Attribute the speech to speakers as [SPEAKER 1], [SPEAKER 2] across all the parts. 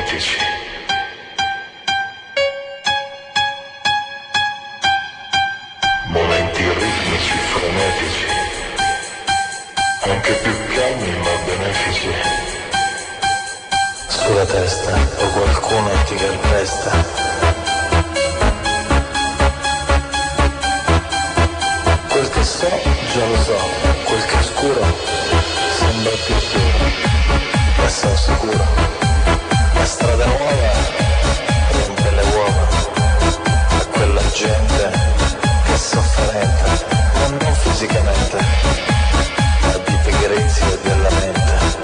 [SPEAKER 1] frenetici. Momenti ritmici, frenetici, anche più calmi ma benefici. Sulla testa o qualcuno ti calpesta. Quel che so, già lo so, quel che è scuro sembra più puro, e sono sicuro. La strada nuova riempie le uova a quella gente che è sofferente, ma non fisicamente, ma di pigrizia e della mente.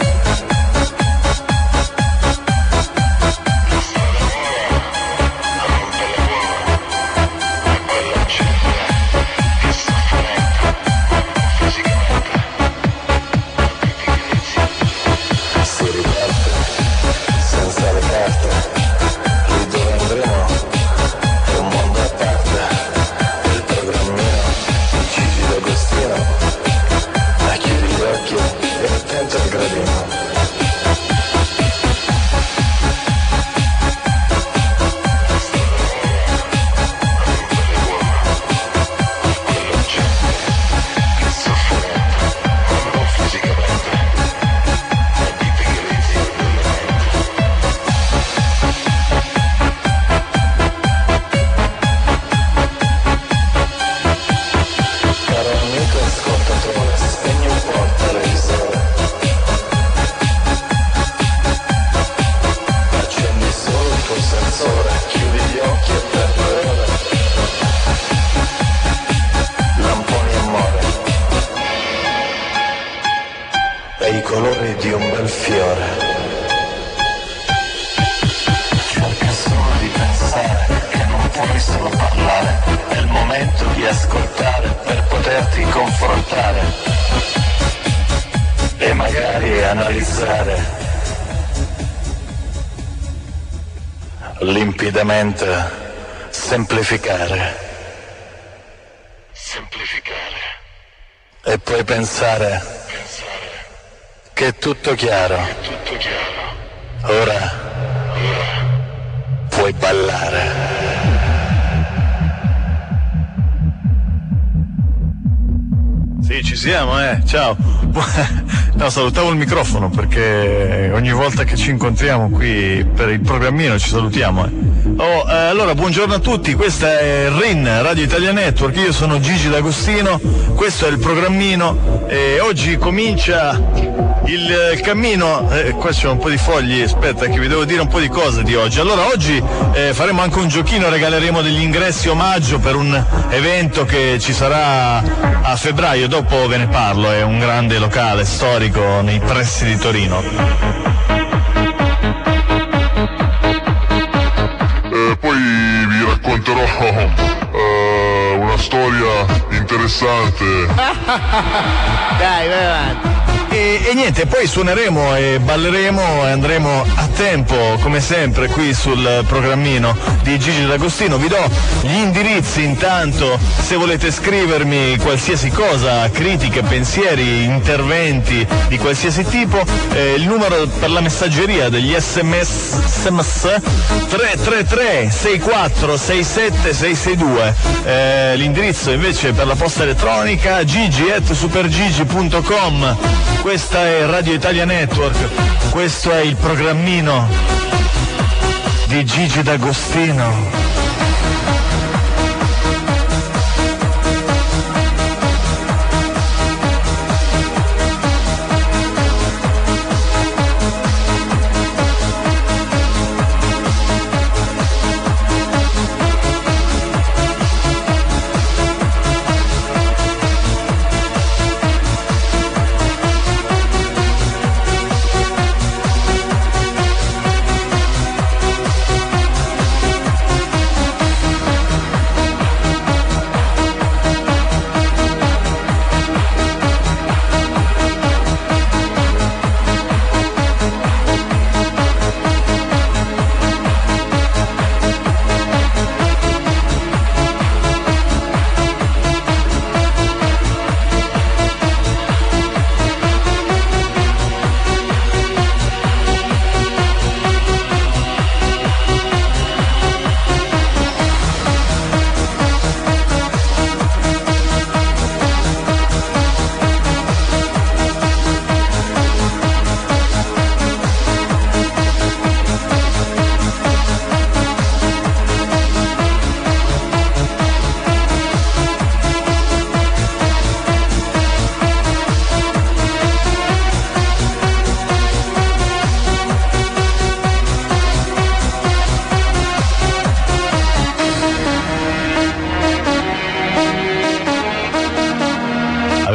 [SPEAKER 1] Limpidamente semplificare e poi pensare che è tutto chiaro. Ora puoi ballare.
[SPEAKER 2] Sì, ci siamo, ciao. No, salutavo il microfono perché ogni volta che ci incontriamo qui per il programmino ci salutiamo. Allora, buongiorno a tutti, questa è RIN, Radio Italia Network, io sono Gigi D'Agostino, questo è il programmino e oggi comincia il cammino, qua c'è un po' di fogli, aspetta che vi devo dire un po' di cose di oggi. Allora, oggi faremo anche un giochino, regaleremo degli ingressi omaggio per un evento che ci sarà a febbraio, dopo ve ne parlo, è un grande locale storico nei pressi di Torino.
[SPEAKER 1] Poi vi racconterò una storia interessante.
[SPEAKER 2] Dai, vai avanti. E niente, poi suoneremo e balleremo e andremo a tempo come sempre qui sul programmino di Gigi D'Agostino. Vi do gli indirizzi intanto se volete scrivermi qualsiasi cosa, critiche, pensieri, interventi di qualsiasi tipo. Il numero per la messaggeria degli SMS 333 64 67 662. L'indirizzo invece per la posta elettronica gigi@supergigi.com. Questa è Radio Italia Network, questo è il programmino di Gigi D'Agostino.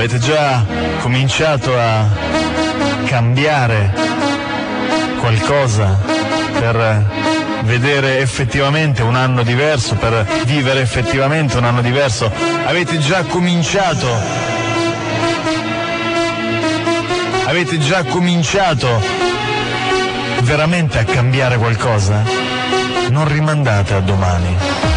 [SPEAKER 2] Avete già cominciato a cambiare qualcosa per vedere effettivamente un anno diverso, per vivere effettivamente un anno diverso? Avete già cominciato veramente a cambiare qualcosa? Non rimandate a domani.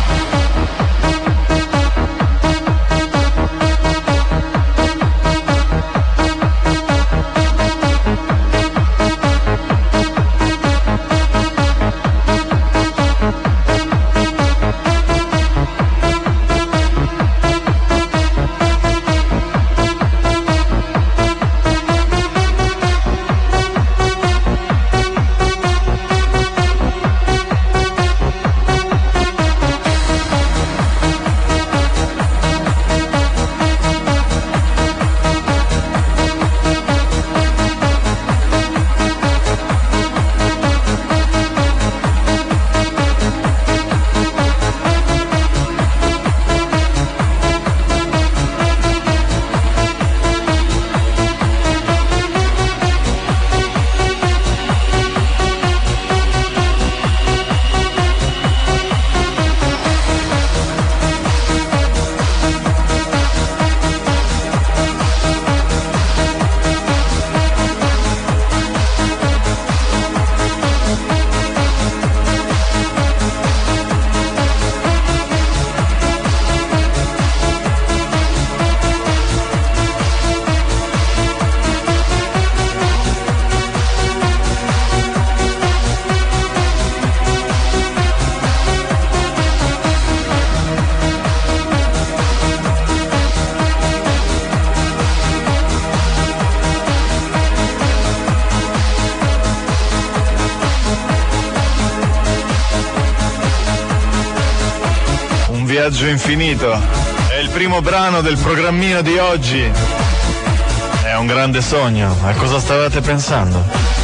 [SPEAKER 2] Viaggio infinito è il primo brano del programmino di oggi. È un grande sogno. A cosa stavate pensando?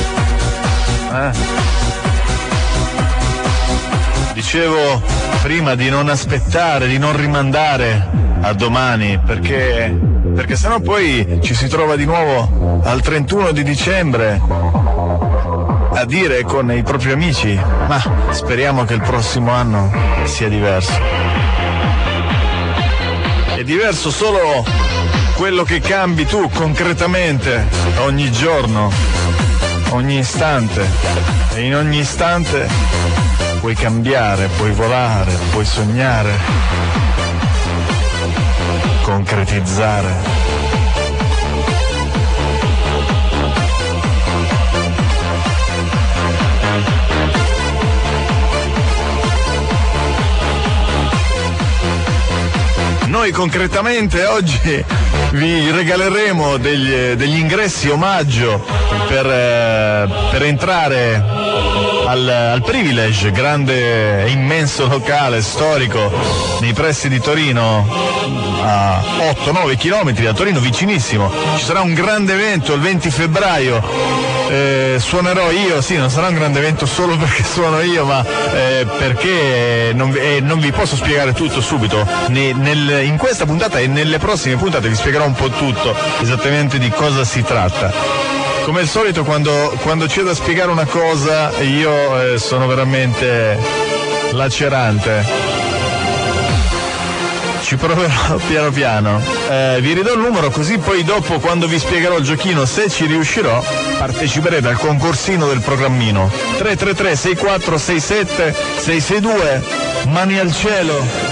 [SPEAKER 2] Dicevo prima di non aspettare, di non rimandare a domani, perché sennò poi ci si trova di nuovo al 31 di dicembre a dire con i propri amici: ma speriamo che il prossimo anno sia diverso. È diverso solo quello che cambi tu concretamente ogni giorno, ogni istante, e in ogni istante puoi cambiare, puoi volare, puoi sognare, concretizzare. Noi concretamente oggi vi regaleremo degli ingressi omaggio per entrare al Privilege, grande e immenso locale storico nei pressi di Torino, a 8-9 chilometri da Torino, vicinissimo. Ci sarà un grande evento il 20 febbraio. Suonerò io, sì, non sarà un grande evento solo perché suono io, ma perché non vi posso spiegare tutto subito. In questa puntata e nelle prossime puntate vi spiegherò un po' tutto, esattamente di cosa si tratta. Come al solito, quando c'è da spiegare una cosa io sono veramente lacerante. Ci proverò piano piano. Vi ridò il numero, così poi dopo, quando vi spiegherò il giochino, se ci riuscirò, parteciperete al concorsino del programmino. 333 6467 662. Mani al cielo.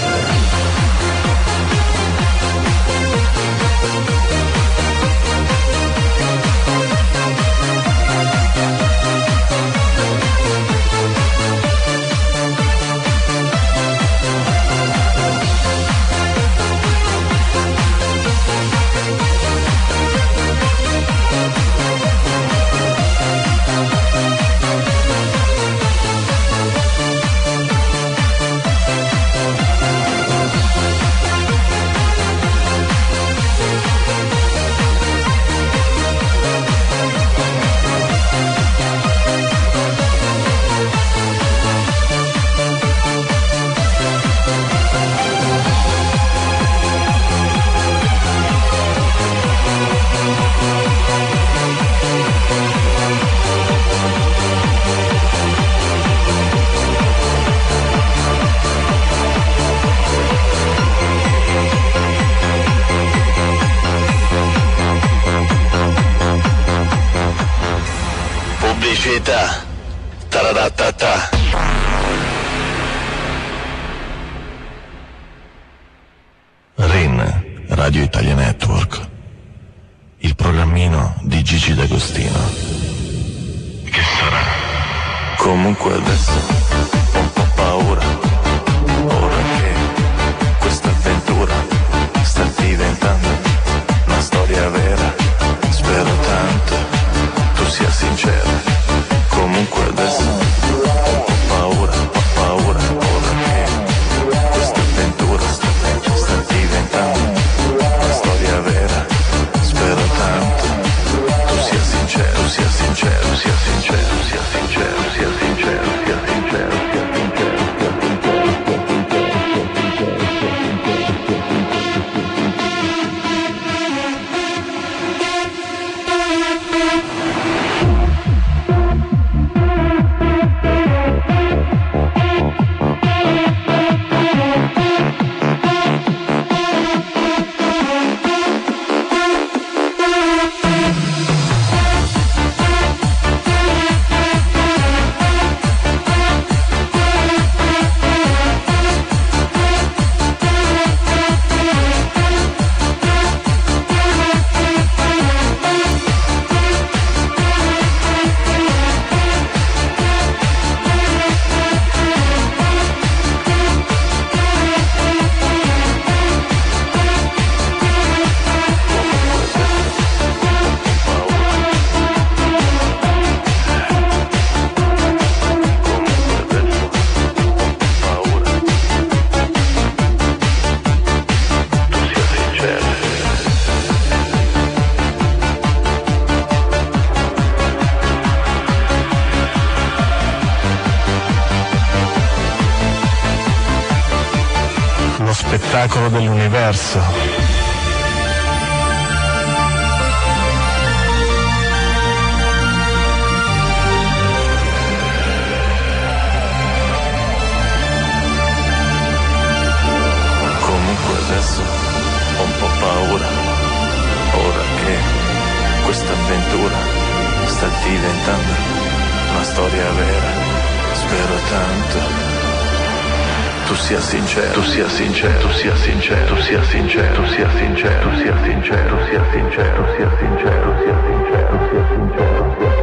[SPEAKER 1] pubblicità. Taradatata.
[SPEAKER 3] RIN, Radio Italia Network. Il programmino di Gigi D'Agostino. Che sarà?
[SPEAKER 1] Comunque adesso ho un po' paura, ora che questa avventura sta diventando una storia vera. Spero tanto tu sia sincera. Comunque adesso ho un po' paura, ora che questa avventura sta diventando una storia vera. Spero tanto tu sia sincero, sia sincero, sia sincero, sia sincero, sia sincero, sia sincero, sia sincero, sia
[SPEAKER 2] spettacolo dell'universo.
[SPEAKER 1] Comunque adesso ho un po' paura, ora che questa avventura sta diventando una storia vera. Spero tanto tu sia sincero, tu sia sincero, tu sia sincero, tu sia sincero, sia sincero, sia sincero, sia sincero, sia sincero, sia sincero, sia sincero, sia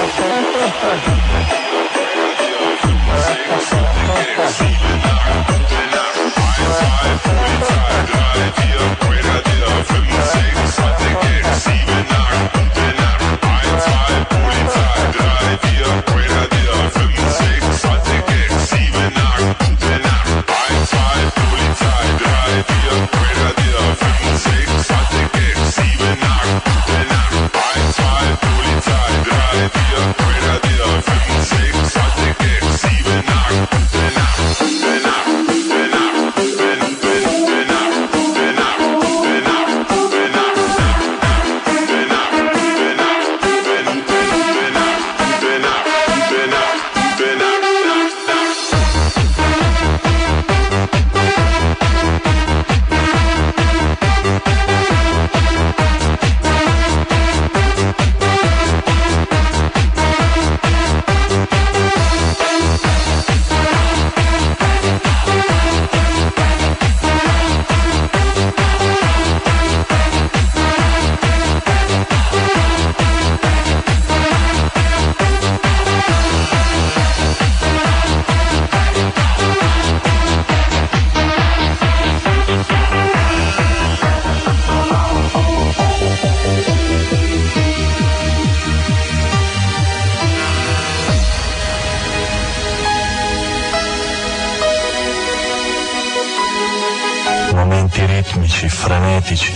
[SPEAKER 3] Momenti ritmici, frenetici,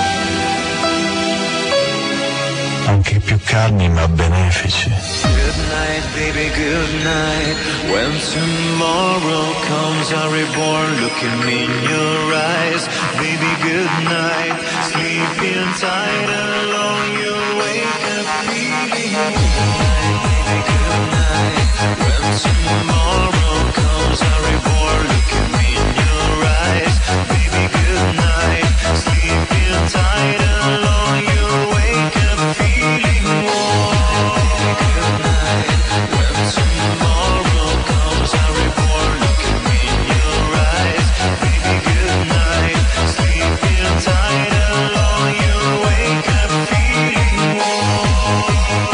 [SPEAKER 3] anche più calmi ma benefici.
[SPEAKER 4] Good night, baby, good night. When tomorrow comes, I reborn. Looking in your eyes, baby, good night. Sleeping tight alone, you wake up feeling warm. Baby, good night. When tomorrow comes, I reborn. Looking in your eyes, baby, good night. Sleeping tight alone, you wake up feeling warm. Good night. When tomorrow comes, I reborn. Looking in your eyes, baby, good night. Sleeping tight alone, you wake up feeling warm.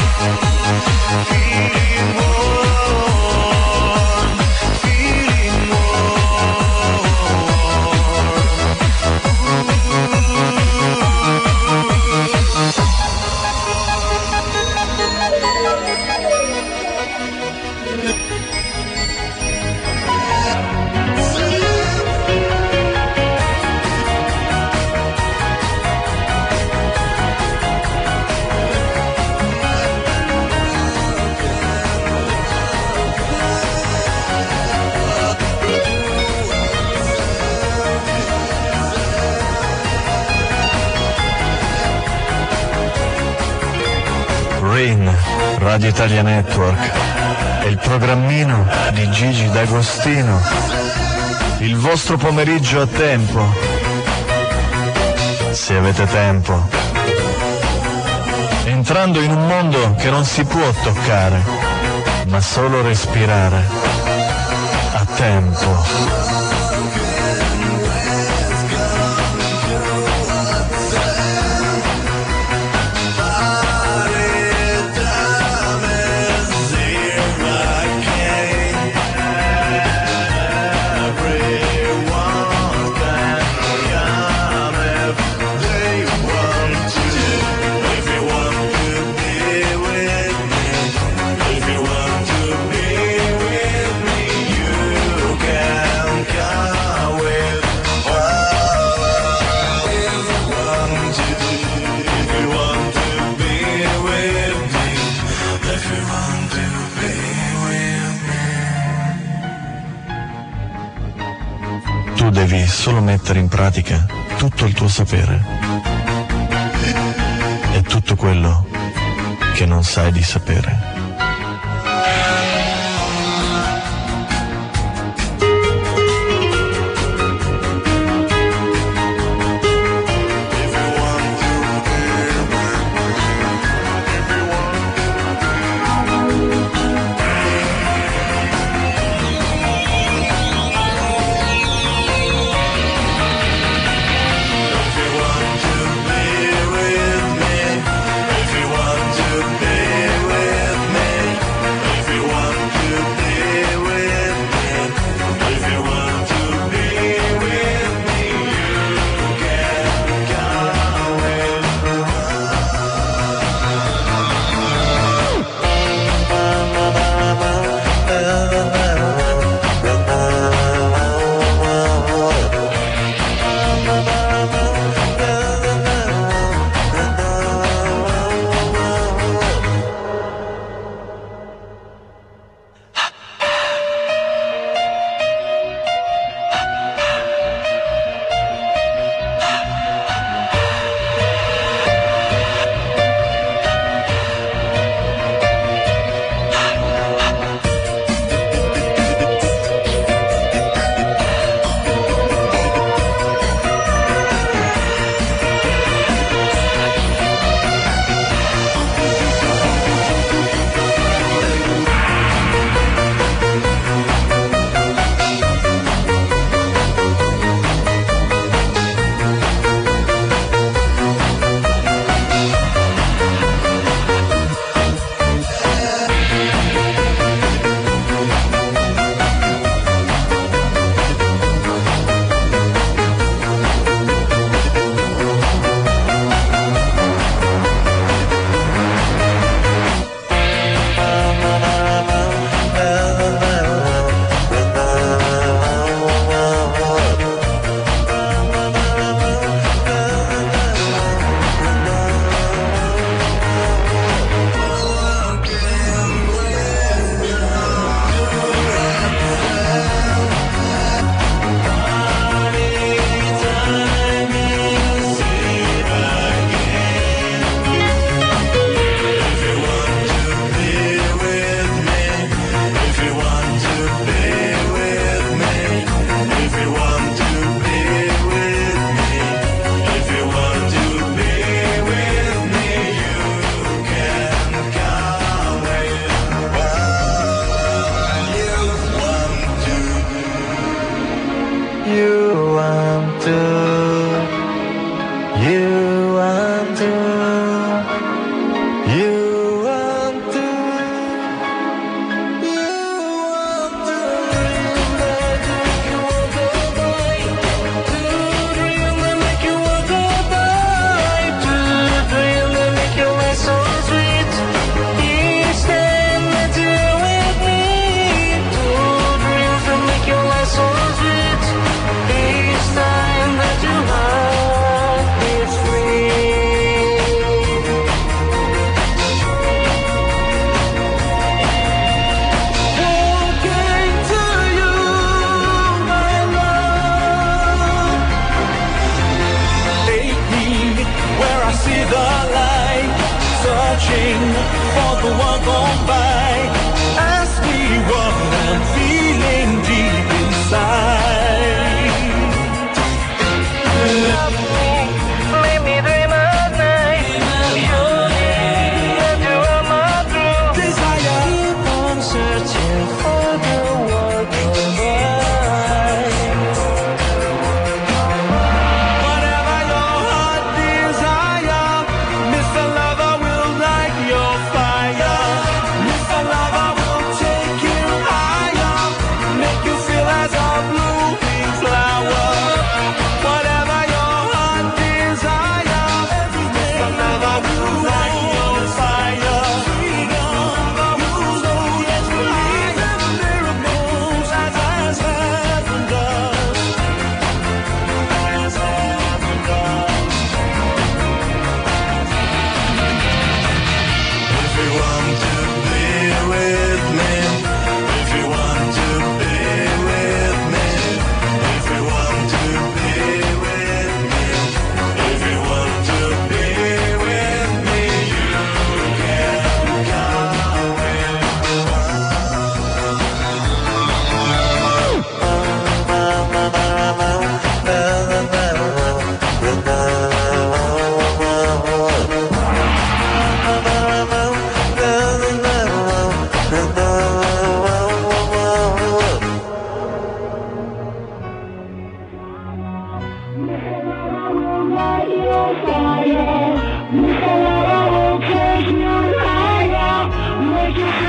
[SPEAKER 4] Feeling warm. Feeling
[SPEAKER 3] Rain, Radio Italia Network, è il programmino di Gigi D'Agostino, il vostro pomeriggio a tempo, se avete tempo, entrando in un mondo che non si può toccare, ma solo respirare, a tempo. Tu devi solo mettere in pratica tutto il tuo sapere e tutto quello che non sai di sapere.
[SPEAKER 4] If you want to be with me,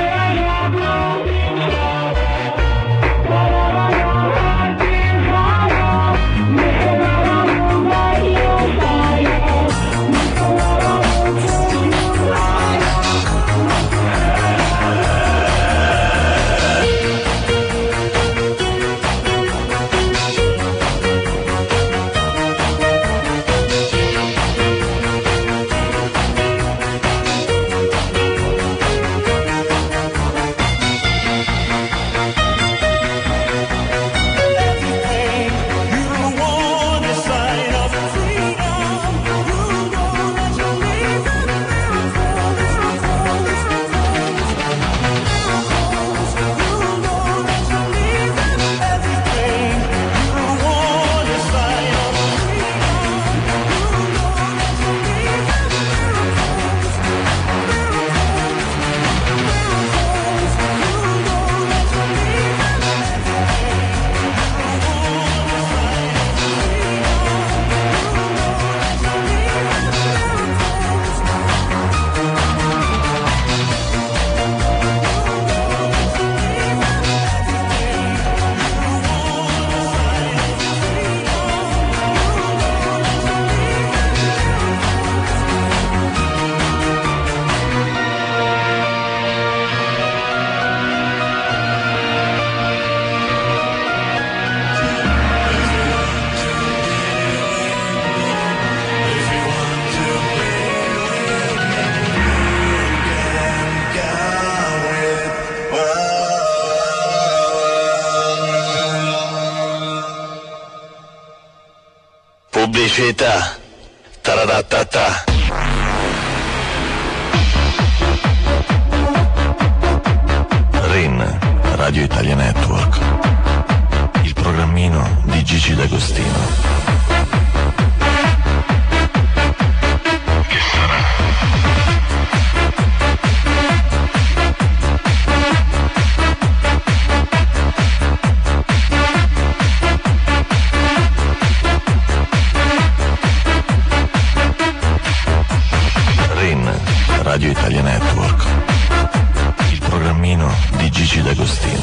[SPEAKER 3] Pubblicità. Taradatata. RIN, Radio Italia Network. Il programmino di Gigi D'Agostino. Radio Italia Network, il programmino di Gigi D'Agostino.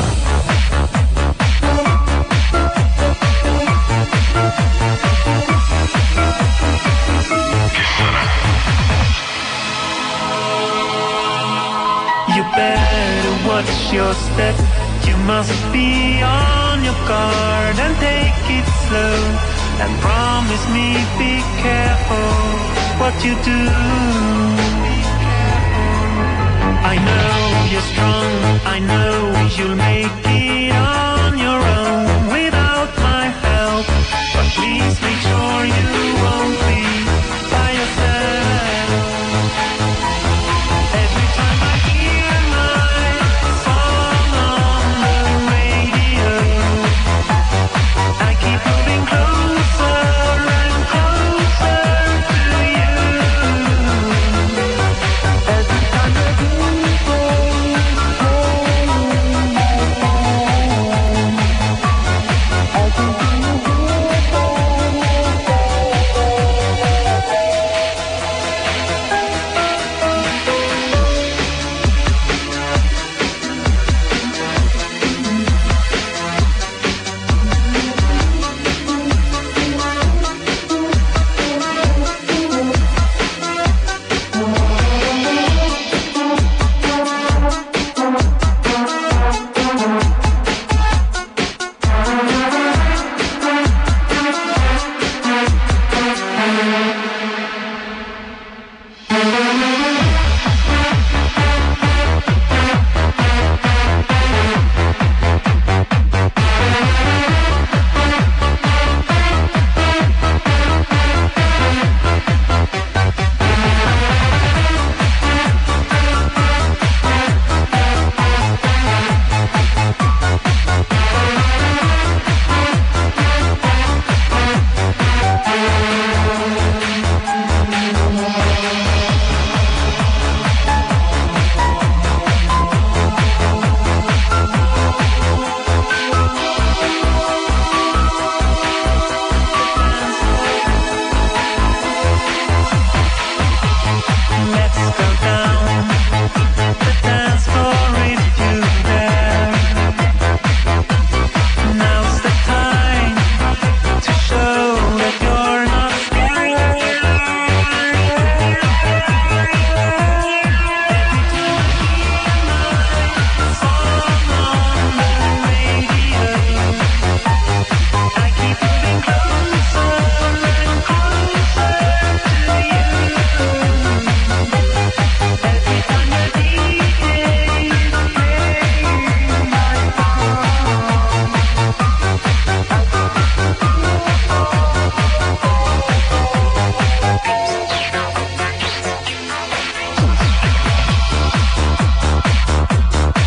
[SPEAKER 4] You better watch your step. You must be on your guard and take it slow. And promise me, be careful what you do. I know you're strong, I know you'll make it on your own without my help. But please make sure you won't be by yourself. Every time I hear my song on the radio, I keep moving closer and closer to you. Every time I do.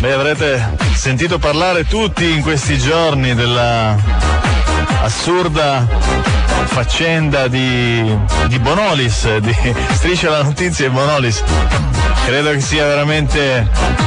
[SPEAKER 2] Beh, avrete sentito parlare tutti in questi giorni della assurda faccenda di Bonolis, di Striscia la Notizia e Bonolis. Credo che sia veramente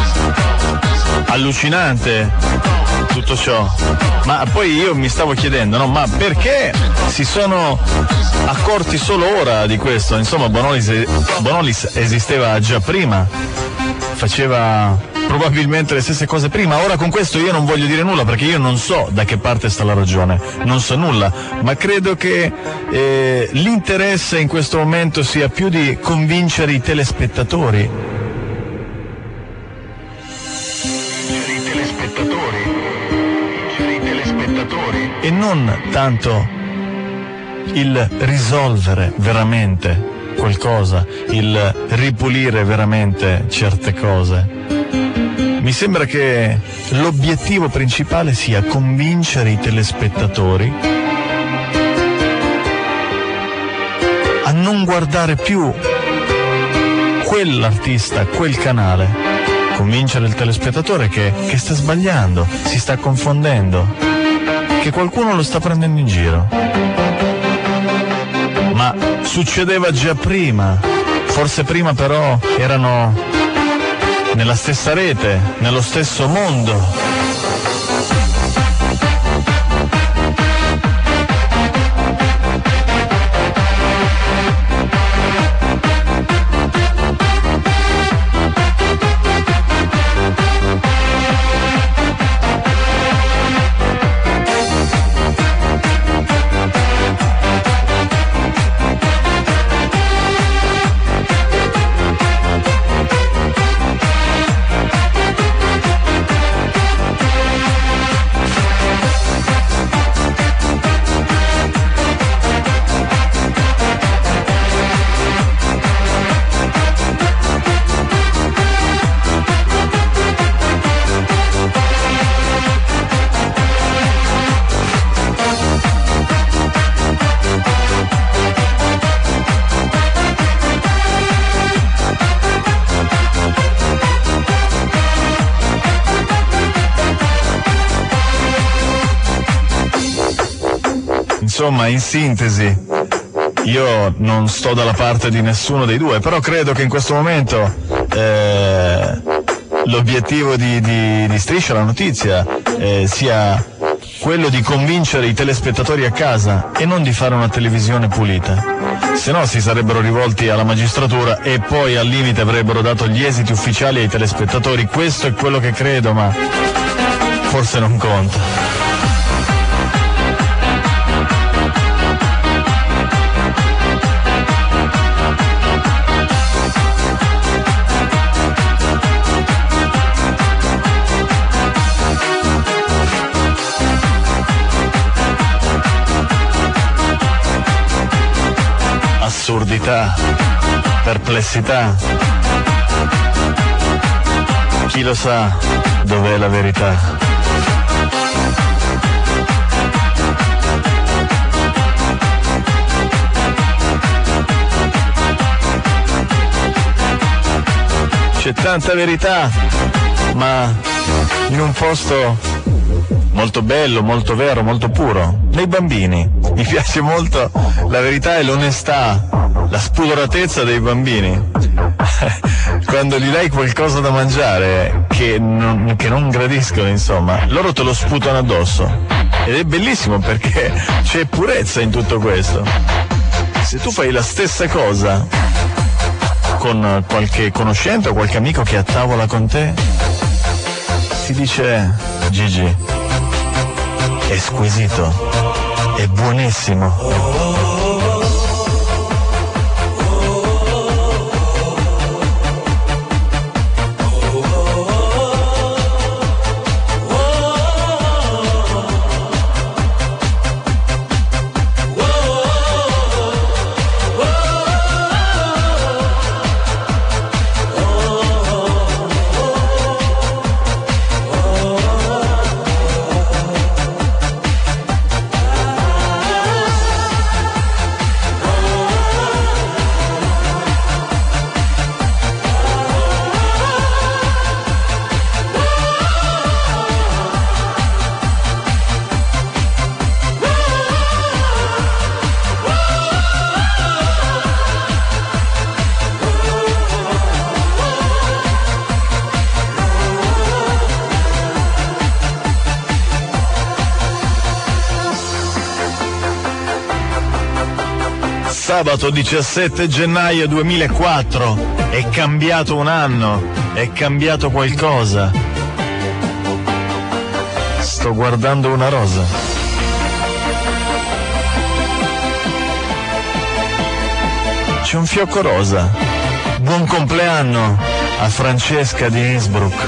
[SPEAKER 2] allucinante tutto ciò. Ma poi io mi stavo chiedendo, no, ma perché si sono accorti solo ora di questo? Insomma, Bonolis esisteva già prima, faceva probabilmente le stesse cose prima. Ora con questo io non voglio dire nulla, perché io non so da che parte sta la ragione, non so nulla, ma credo che l'interesse in questo momento sia più di convincere i telespettatori. E non tanto il risolvere veramente qualcosa, il ripulire veramente certe cose. Mi sembra che l'obiettivo principale sia convincere i telespettatori a non guardare più quell'artista, quel canale. Convincere il telespettatore che sta sbagliando, si sta confondendo, che qualcuno lo sta prendendo in giro. Ma succedeva già prima, forse prima però erano nella stessa rete, nello stesso mondo. Insomma, in sintesi, io non sto dalla parte di nessuno dei due, però credo che in questo momento l'obiettivo di Striscia la Notizia sia quello di convincere i telespettatori a casa e non di fare una televisione pulita. Se no si sarebbero rivolti alla magistratura e poi al limite avrebbero dato gli esiti ufficiali ai telespettatori. Questo è quello che credo, ma forse non conta. Assurdità, perplessità, chi lo sa dov'è la verità? C'è tanta verità, ma in un posto molto bello, molto vero, molto puro, nei bambini. Mi piace molto la verità e l'onestà, la spudoratezza dei bambini. Quando gli dai qualcosa da mangiare che non gradiscono, insomma, loro te lo sputano addosso. Ed è bellissimo perché c'è purezza in tutto questo. Se tu fai la stessa cosa con qualche conoscente o qualche amico che è a tavola con te, ti dice: Gigi, è squisito, è buonissimo. sabato 17 gennaio 2004. È cambiato un anno, è cambiato qualcosa. Sto guardando una rosa. C'è un fiocco rosa. Buon compleanno a Francesca di Innsbruck.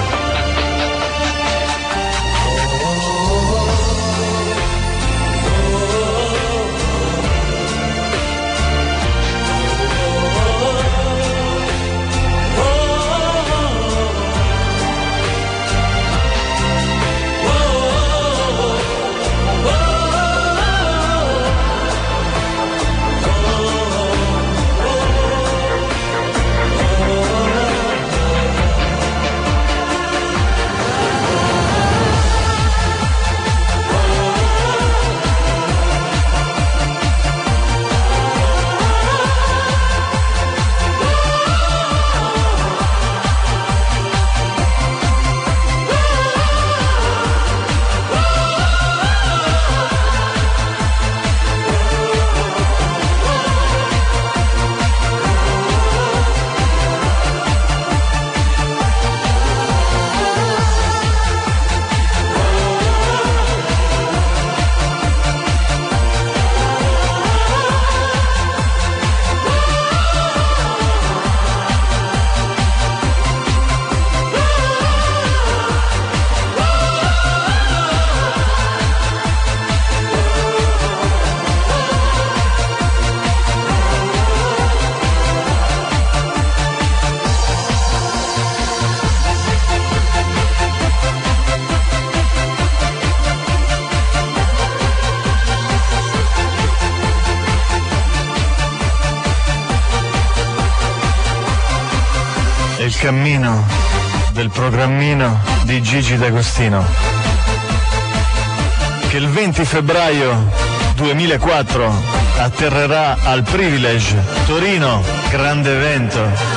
[SPEAKER 2] Il cammino del programmino di Gigi D'Agostino, che il 20 febbraio 2004 atterrerà al Privilege Torino, grande evento.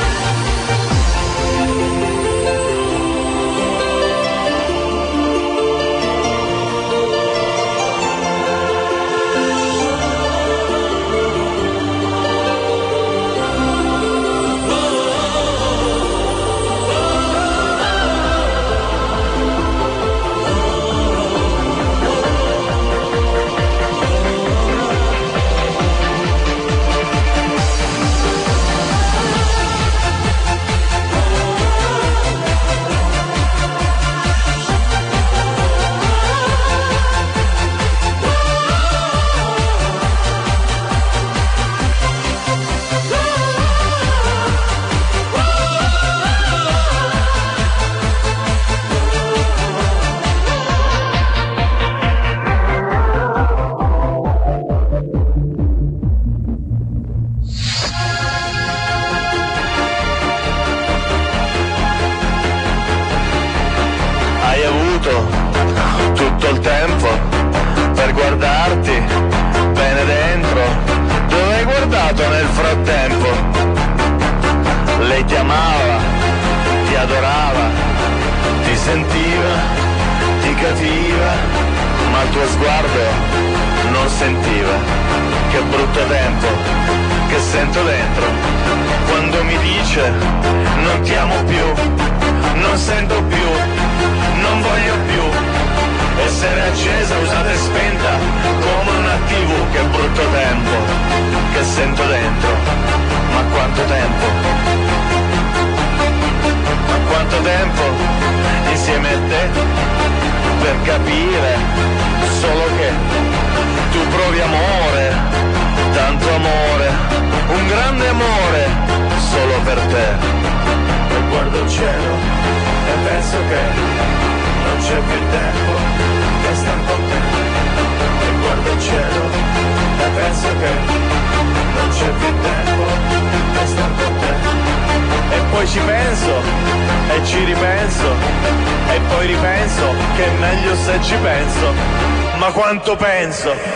[SPEAKER 2] Tutto il tempo per guardarti bene dentro. Dove hai guardato nel frattempo? Lei ti amava, ti adorava, ti sentiva, ti capiva, ma il tuo sguardo non sentiva. Che brutto tempo che sento dentro quando mi dice non ti amo più, non sento più, non voglio più. Essere accesa, usata e spenta come una TV. Che brutto tempo che sento dentro. Ma quanto tempo, ma quanto tempo insieme a te per capire solo che tu provi amore, tanto amore, un grande amore solo per te. E guardo il cielo e penso che non c'è più tempo che sta con te. E guardo il cielo e penso che non c'è più tempo che sta con te. E poi ci penso e ci ripenso e poi ripenso che è meglio se ci penso. Ma quanto penso.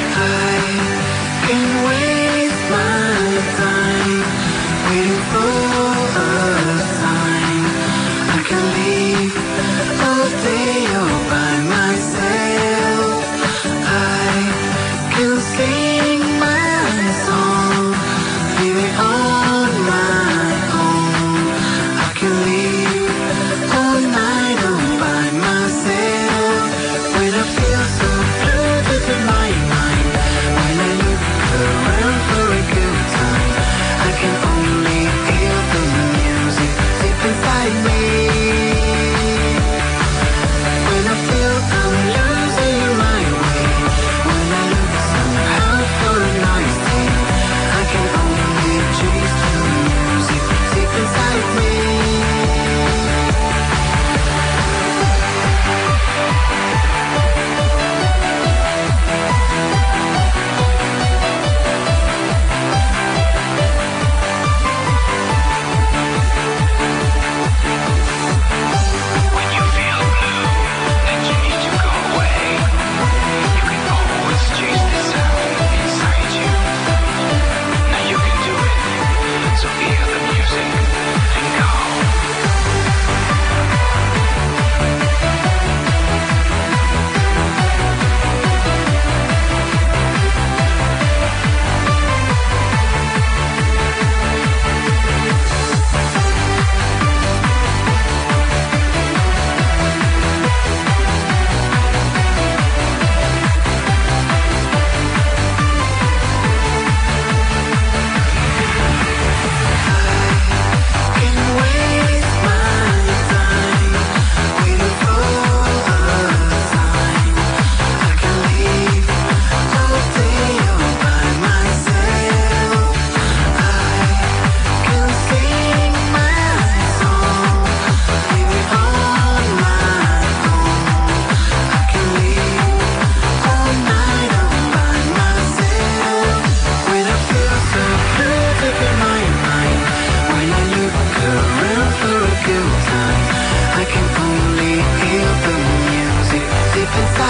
[SPEAKER 5] Can waste my time waiting for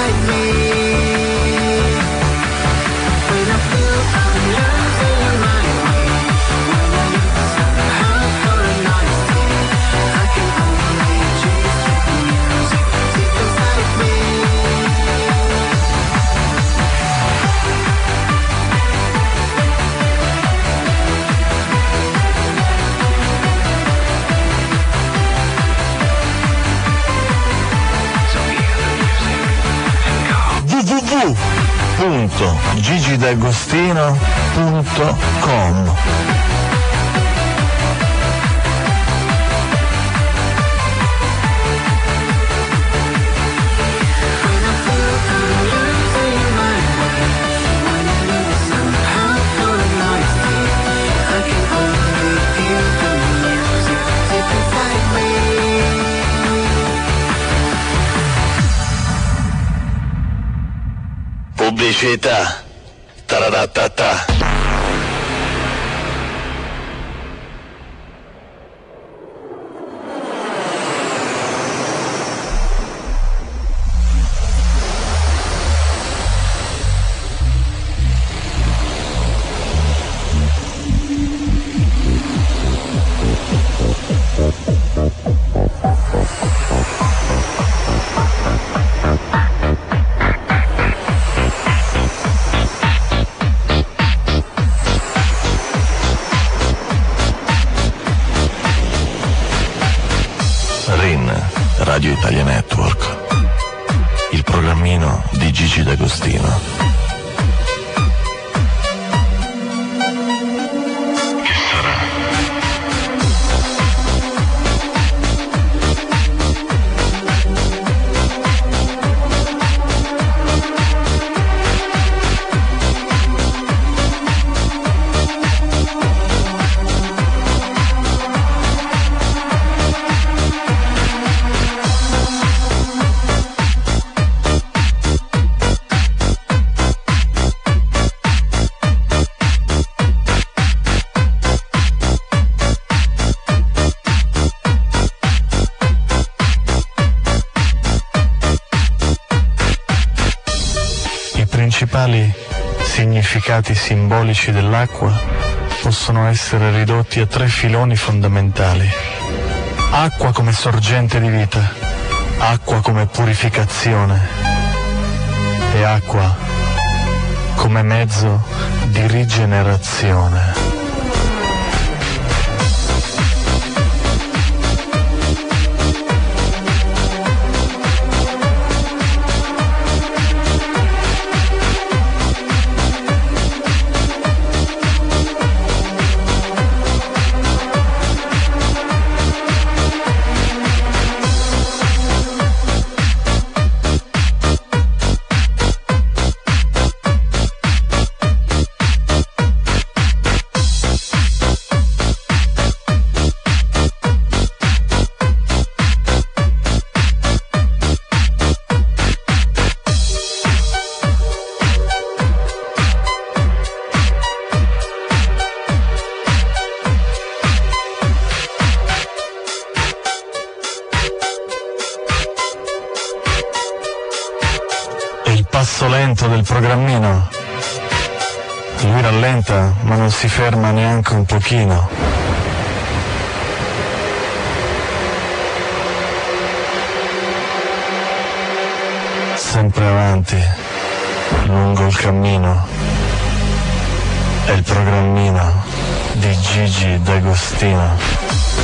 [SPEAKER 4] fight me. When I feel I'm losing my way, when I need some help for a nice day, I can only chase the music deep inside me.
[SPEAKER 3] www.gigidagostino.com.
[SPEAKER 2] Pubblicità. Tararatata.
[SPEAKER 3] Radio Italia Network, il programmino di Gigi D'Agostino. I principali significati simbolici dell'acqua possono essere ridotti a 3 filoni fondamentali: acqua come sorgente di vita, acqua come purificazione e acqua come mezzo di rigenerazione. Passo lento del programmino. Lui rallenta, ma non si ferma neanche un pochino. Sempre avanti, lungo il cammino. È il programmino di Gigi D'Agostino.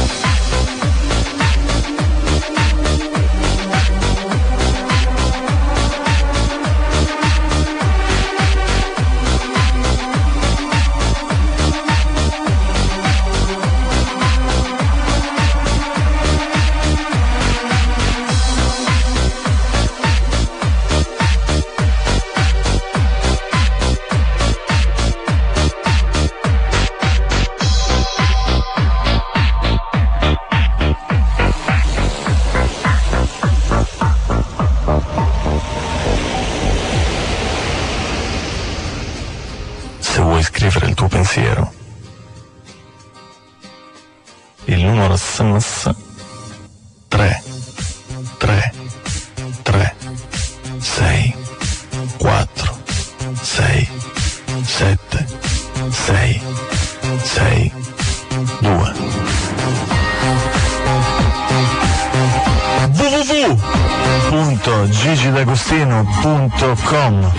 [SPEAKER 3] Se vuoi scrivere il tuo pensiero, il numero SMS 333 6 gigidagostino.com.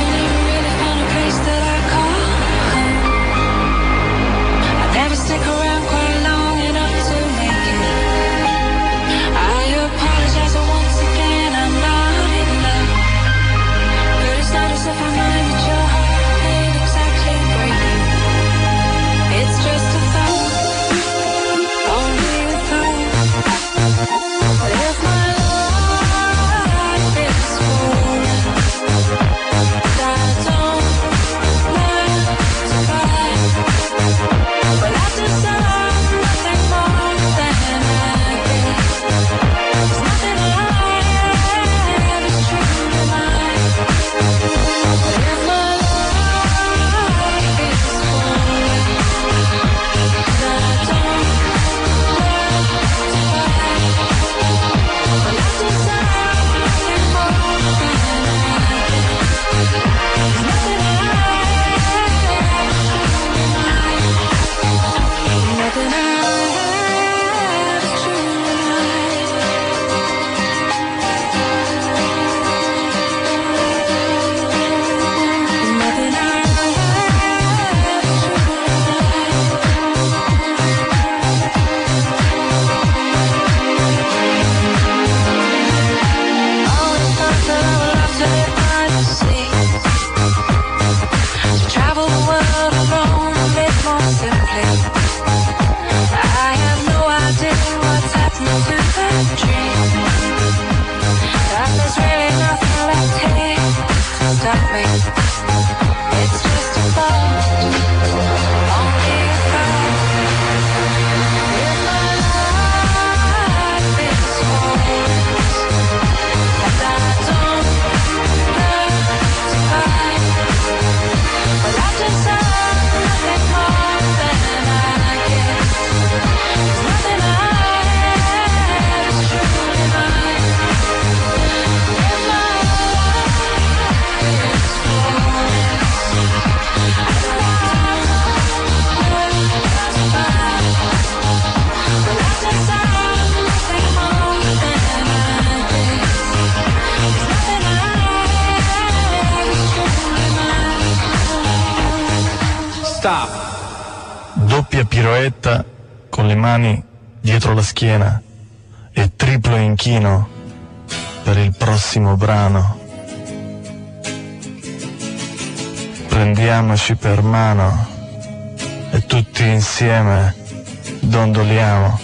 [SPEAKER 3] Doppia piroetta con le mani dietro la schiena e triplo inchino per il prossimo brano. Prendiamoci per mano e tutti insieme dondoliamo.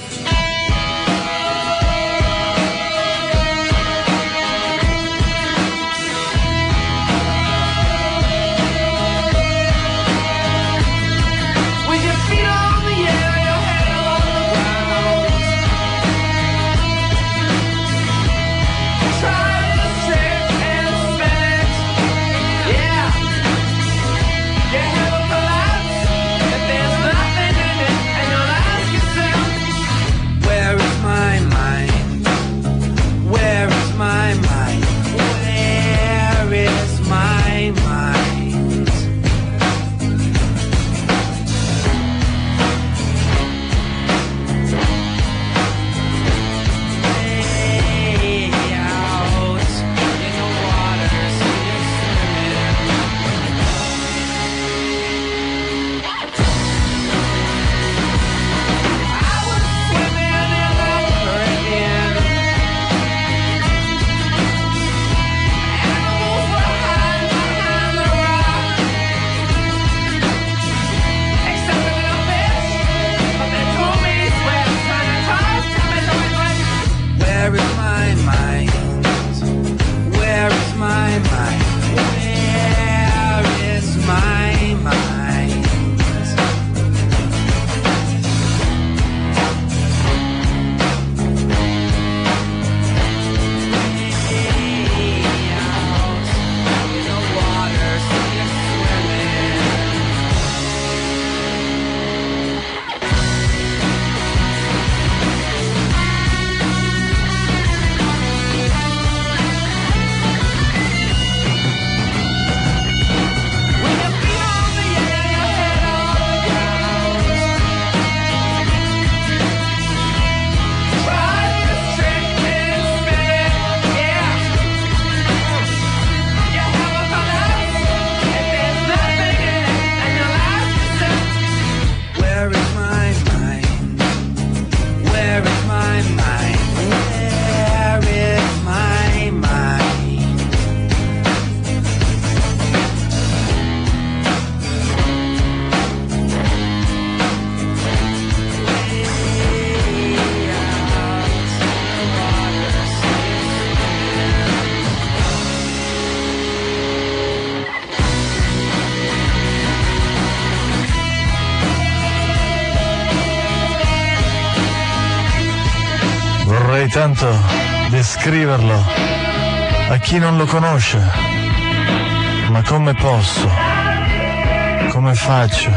[SPEAKER 3] tanto descriverlo a chi non lo conosce, ma come posso? Come faccio?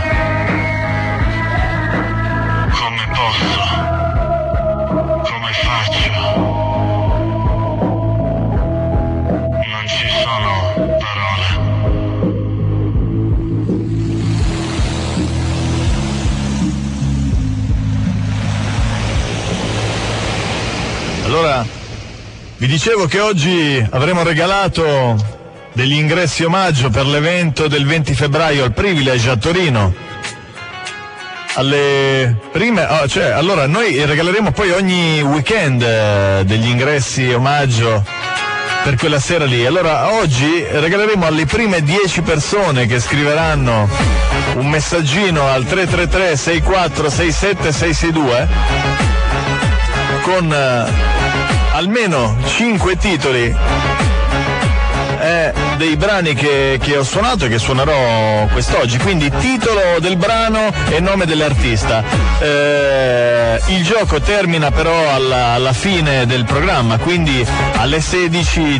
[SPEAKER 3] Come posso? Come faccio? Non ci sono parole.
[SPEAKER 2] Allora, vi dicevo che oggi avremo regalato degli ingressi omaggio per l'evento del 20 febbraio al Privilege a Torino. Alle prime, allora noi regaleremo poi ogni weekend degli ingressi omaggio per quella sera lì. Allora oggi regaleremo alle prime 10 persone che scriveranno un messaggino al 333 6467 662 con almeno 5 titoli dei brani che ho suonato e che suonerò quest'oggi, quindi titolo del brano e nome dell'artista. Il gioco termina però alla fine del programma, quindi alle 16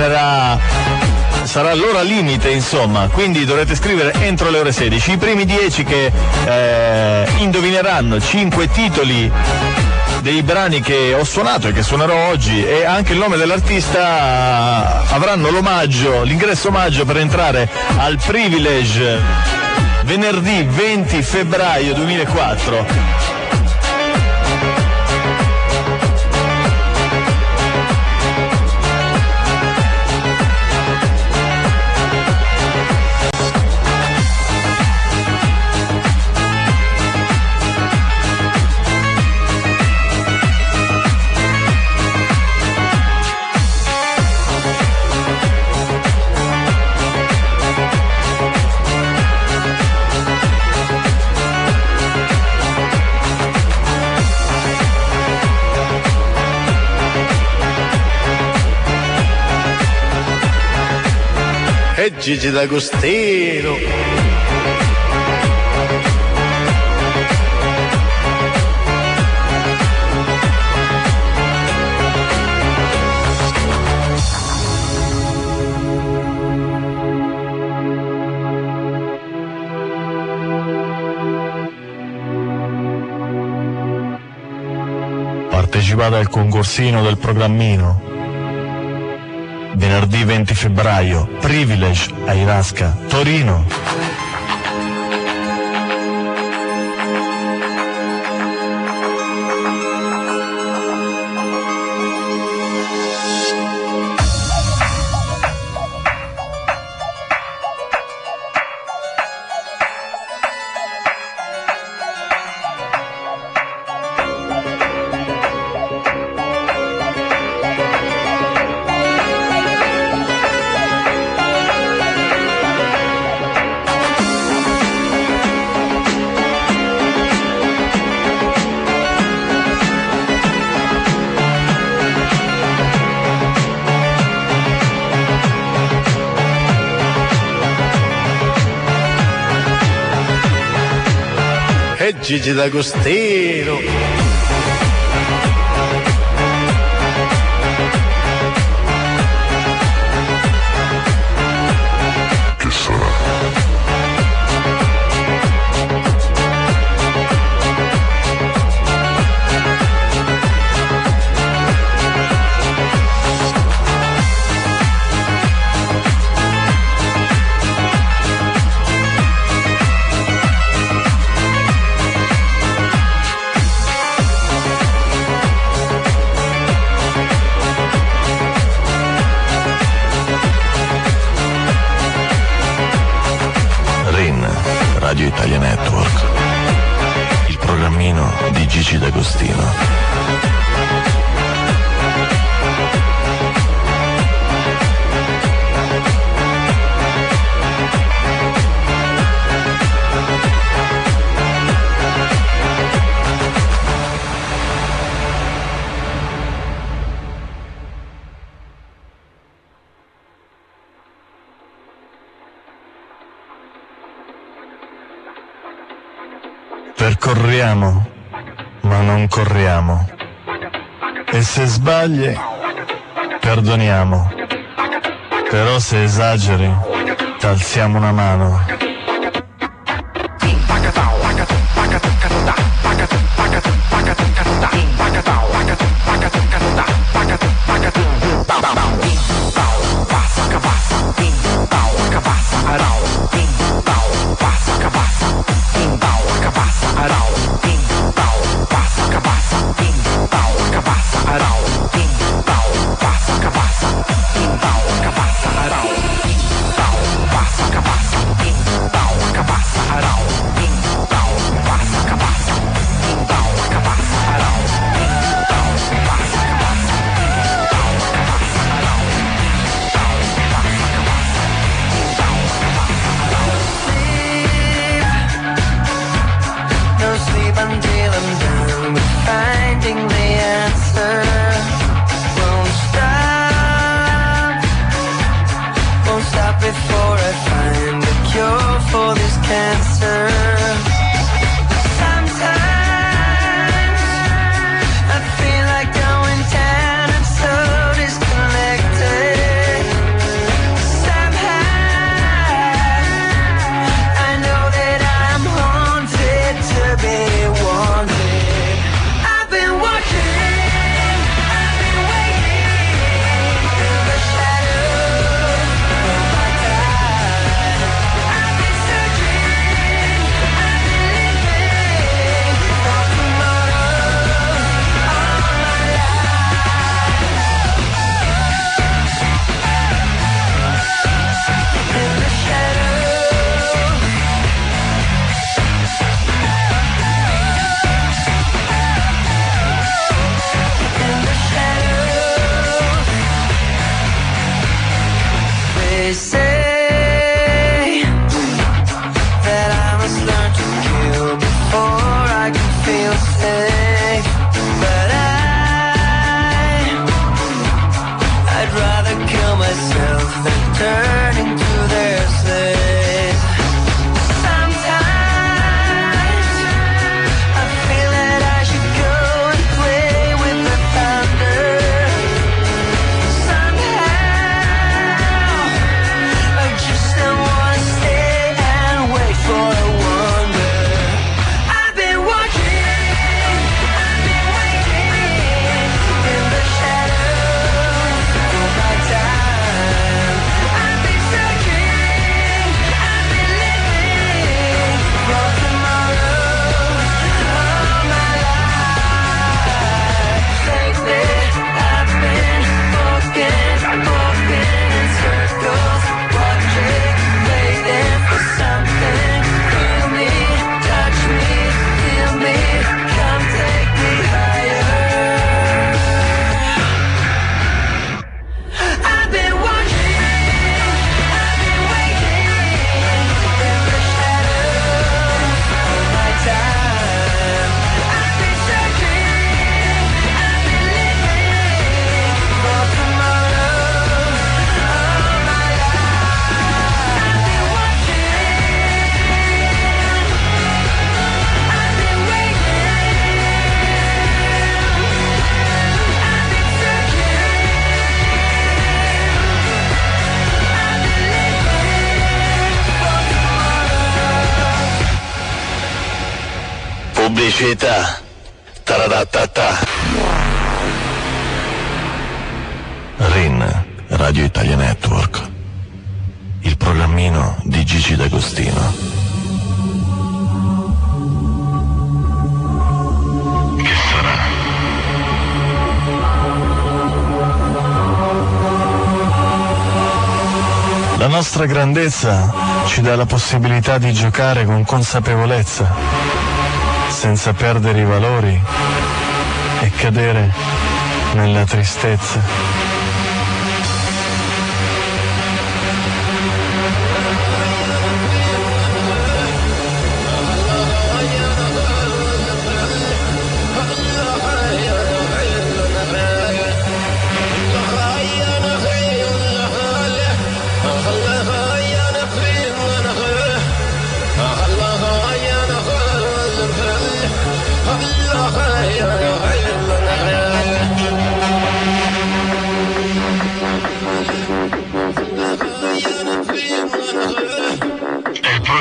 [SPEAKER 2] sarà l'ora limite, insomma, quindi dovrete scrivere entro le ore 16. I primi 10 che indovineranno 5 titoli dei brani che ho suonato e che suonerò oggi e anche il nome dell'artista avranno l'ingresso omaggio per entrare al Privilege venerdì 20 febbraio 2004.
[SPEAKER 1] E Gigi D'Agostino.
[SPEAKER 3] Partecipate al concorsino del programmino. Venerdì 20 febbraio, Privilege a Irasca, Torino.
[SPEAKER 1] Gigi D'Agostino.
[SPEAKER 3] Che sarà? Radio Italia Network, il programmino di Gigi D'Agostino. Percorriamo, ma non corriamo. E se sbagli, perdoniamo. Però se esageri, t'alziamo una mano.
[SPEAKER 2] Pubblicità. Taradatata.
[SPEAKER 3] RIN, Radio Italia Network. Il programmino di Gigi D'Agostino. Che sarà? La nostra grandezza ci dà la possibilità di giocare con consapevolezza, senza perdere i valori e cadere nella tristezza.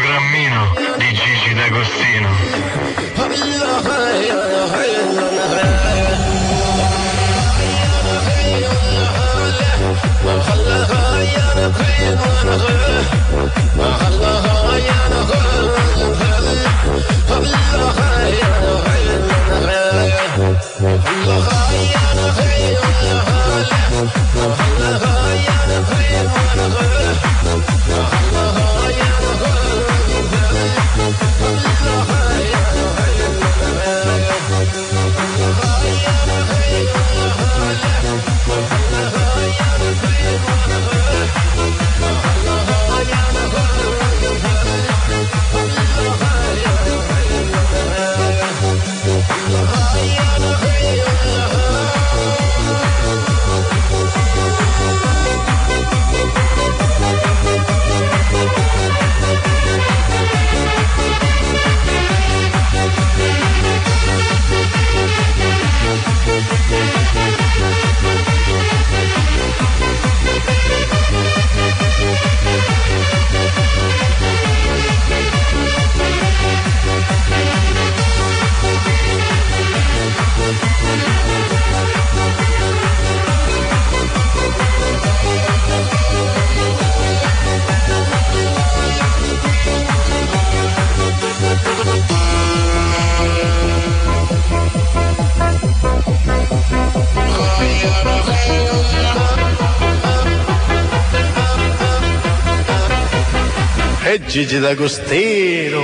[SPEAKER 3] programmino di Gigi D'Agostino.
[SPEAKER 2] E Gigi D'Agostino.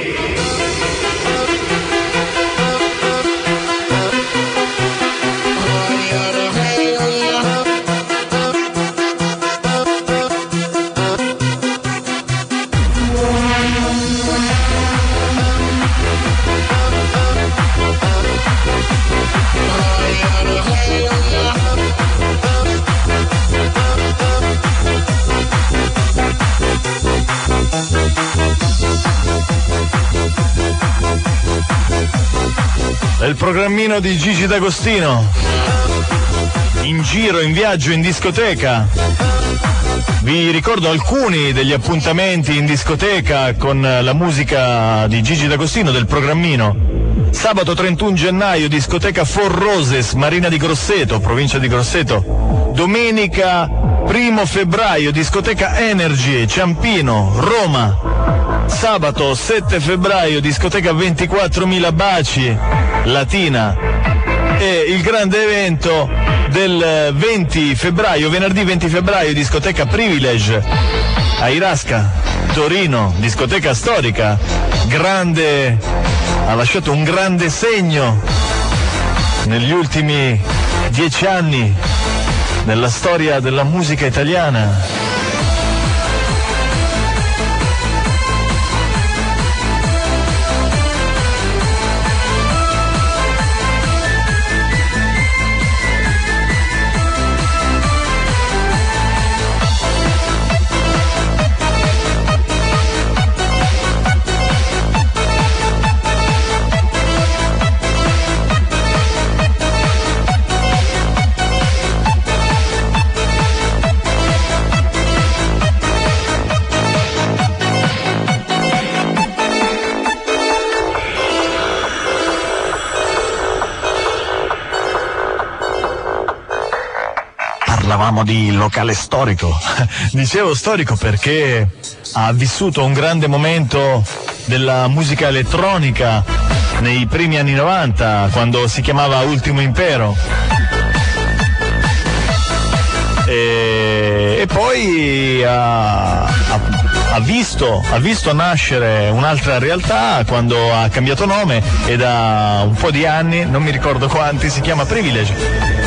[SPEAKER 2] È il programmino di Gigi D'Agostino. In giro, in viaggio, in discoteca. Vi ricordo alcuni degli appuntamenti in discoteca con la musica di Gigi D'Agostino del programmino. Sabato 31 gennaio, discoteca Four Roses, Marina di Grosseto, provincia di Grosseto. Domenica 1 febbraio, discoteca Energy, Ciampino, Roma. Sabato 7 febbraio, discoteca 24.000 Baci, Latina. E il grande evento del 20 febbraio, venerdì 20 febbraio, discoteca Privilege a Irasca, Torino, discoteca storica, grande, ha lasciato un grande segno negli ultimi 10 anni nella storia della musica italiana. Parlavamo di locale storico. Dicevo storico perché ha vissuto un grande momento della musica elettronica nei primi anni 90, quando si chiamava Ultimo Impero. E poi ha visto nascere un'altra realtà quando ha cambiato nome e da un po' di anni, non mi ricordo quanti, si chiama Privilege.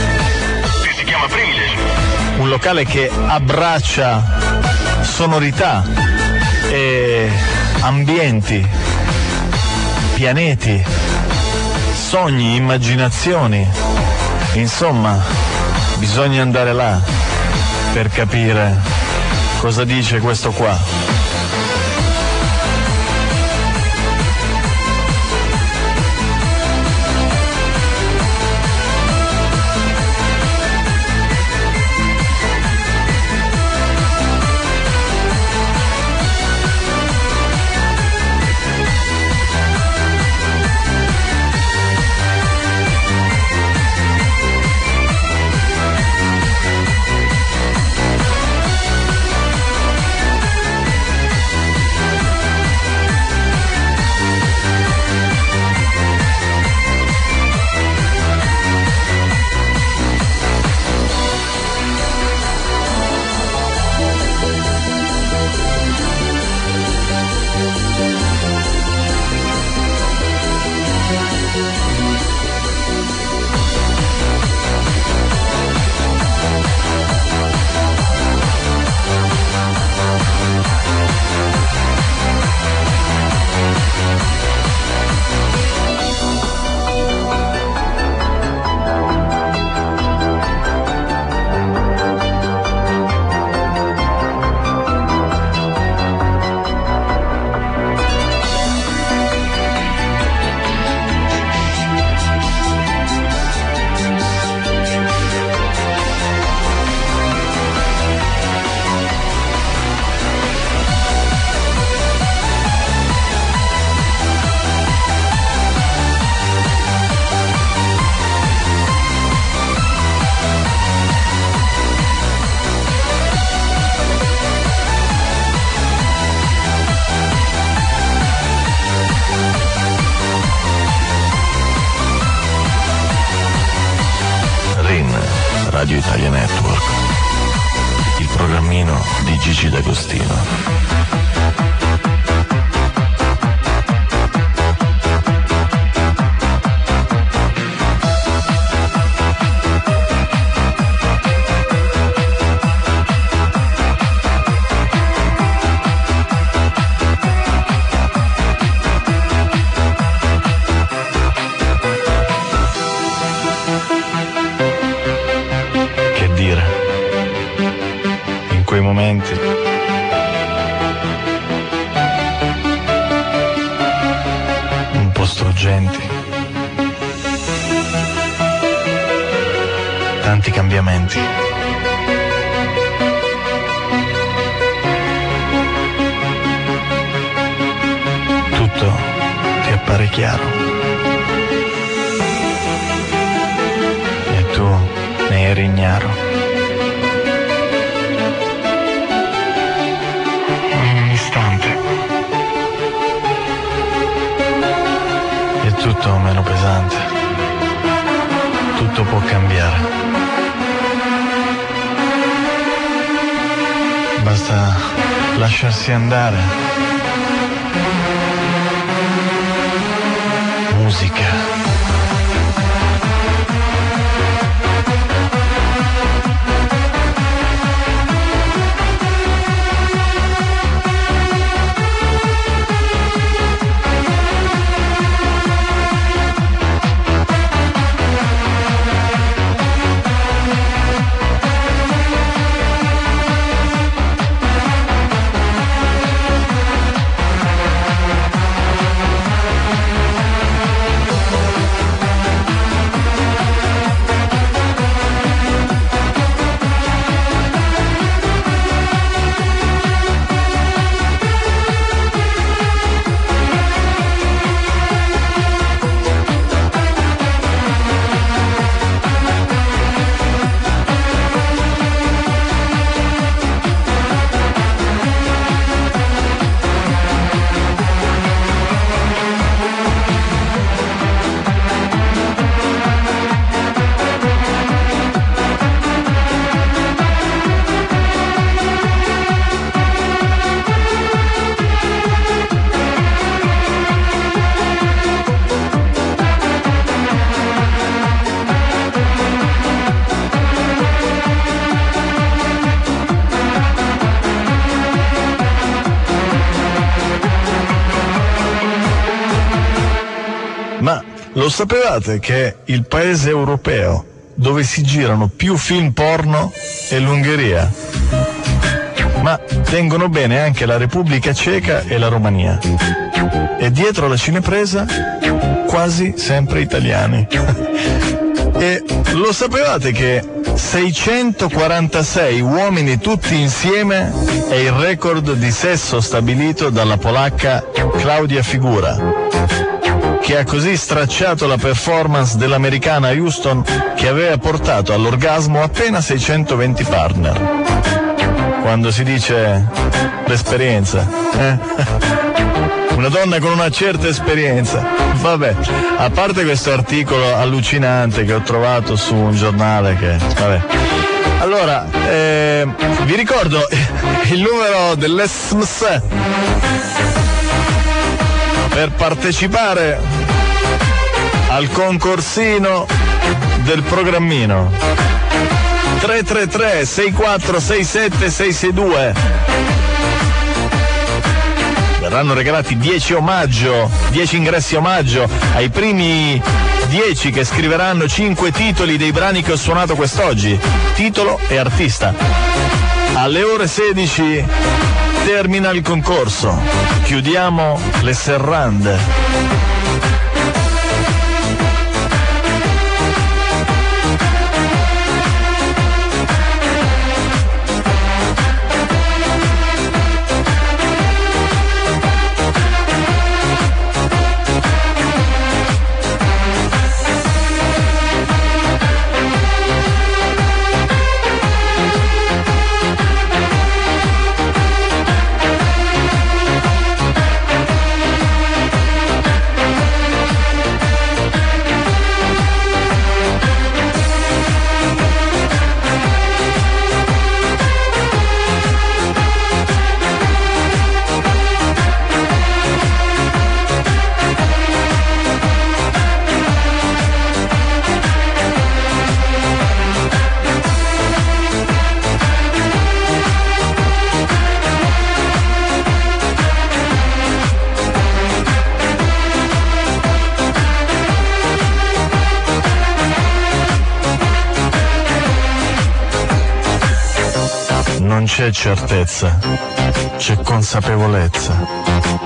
[SPEAKER 2] Un locale che abbraccia sonorità e ambienti, pianeti, sogni, immaginazioni. Insomma, bisogna andare là per capire cosa dice questo qua.
[SPEAKER 3] Radio Italia Network. Il programmino di Gigi D'Agostino.
[SPEAKER 2] Momenti un po' struggenti, tanti cambiamenti. Tutto ti appare chiaro e tu ne eri ignaro. Tutto meno pesante, tutto può cambiare. Basta lasciarsi andare. Musica.
[SPEAKER 3] Ma lo sapevate che il paese europeo dove si girano più film porno è l'Ungheria? Ma tengono bene anche la Repubblica Ceca e la Romania. E dietro la cinepresa quasi sempre italiani. E lo sapevate che 646 uomini tutti insieme è il record di sesso stabilito dalla polacca Claudia Figura, che ha così stracciato la performance dell'americana Houston, che aveva portato all'orgasmo appena 620 partner. Quando si dice l'esperienza, una donna con una certa esperienza. Vabbè, a parte questo articolo allucinante che ho trovato su un giornale vabbè. Allora, vi ricordo il numero dell'SMS per partecipare al concorsino del programmino. 333 6467 662. Verranno regalati 10 ingressi omaggio ai primi 10 che scriveranno 5 titoli dei brani che ho suonato quest'oggi, titolo e artista. Alle ore 16 termina il concorso, chiudiamo le serrande. c'è certezza, c'è consapevolezza.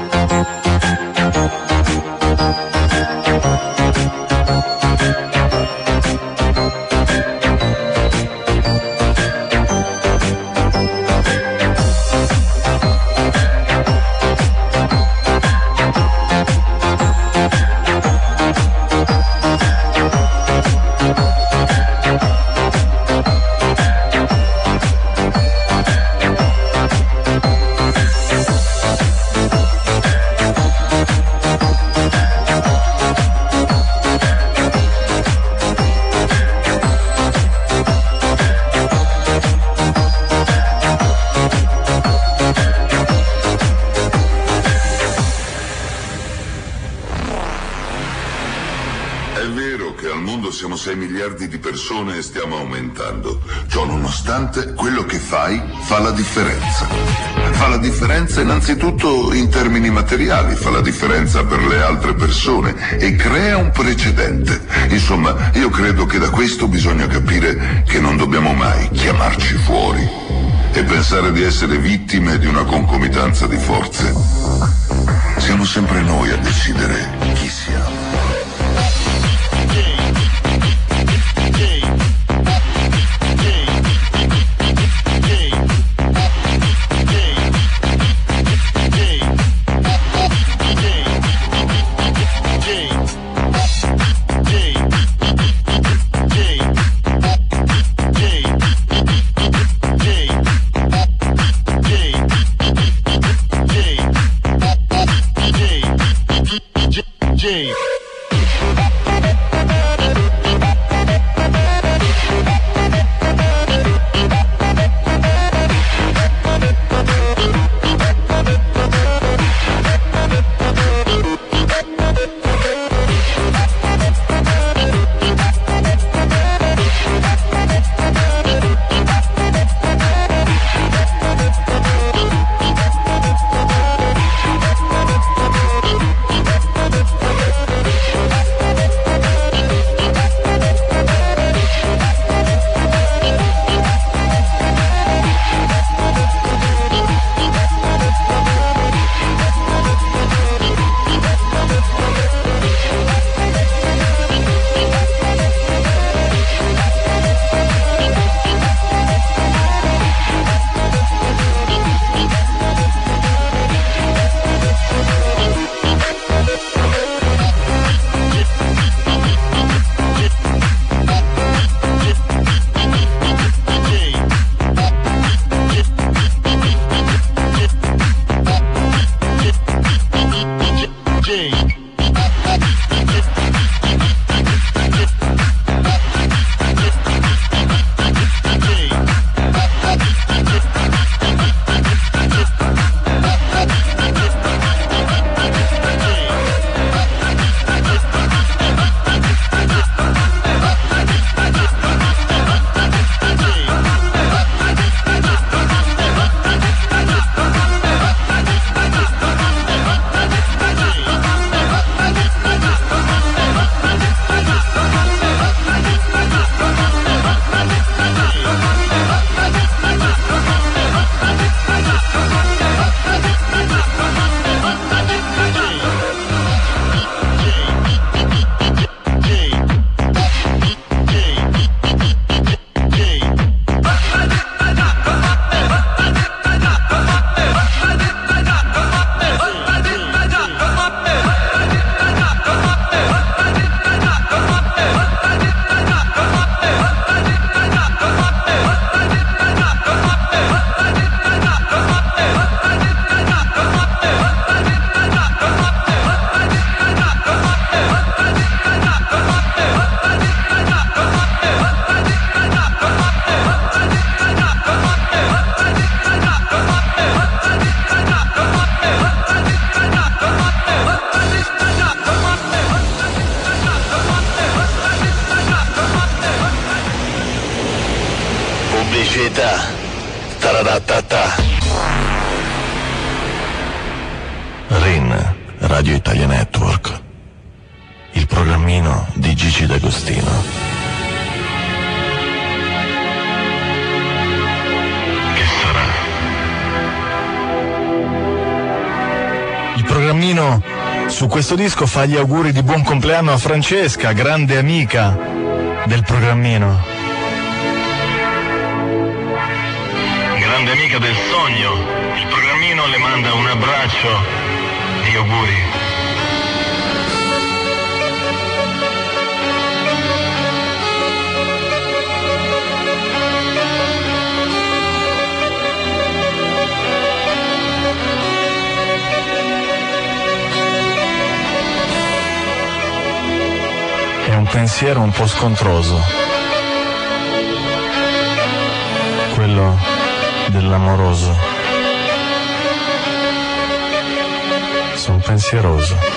[SPEAKER 5] Siamo 6 miliardi di persone e stiamo aumentando. Ciò nonostante, quello che fai fa la differenza. Fa la differenza innanzitutto in termini materiali, fa la differenza per le altre persone e crea un precedente. Insomma, io credo che da questo bisogna capire che non dobbiamo mai chiamarci fuori e pensare di essere vittime di una concomitanza di forze. Siamo sempre noi a decidere chi siamo.
[SPEAKER 6] pubblicità. Tararatata.
[SPEAKER 3] RIN, Radio Italia Network. Il programmino di Gigi D'Agostino. Che sarà? programmino su questo disco fa gli auguri di buon compleanno a Francesca, grande amica del programmino.
[SPEAKER 2] Grande amica del sogno, il programmino le manda un abbraccio di auguri.
[SPEAKER 3] È un pensiero un po' scontroso, quello dell'amoroso. Sono pensieroso.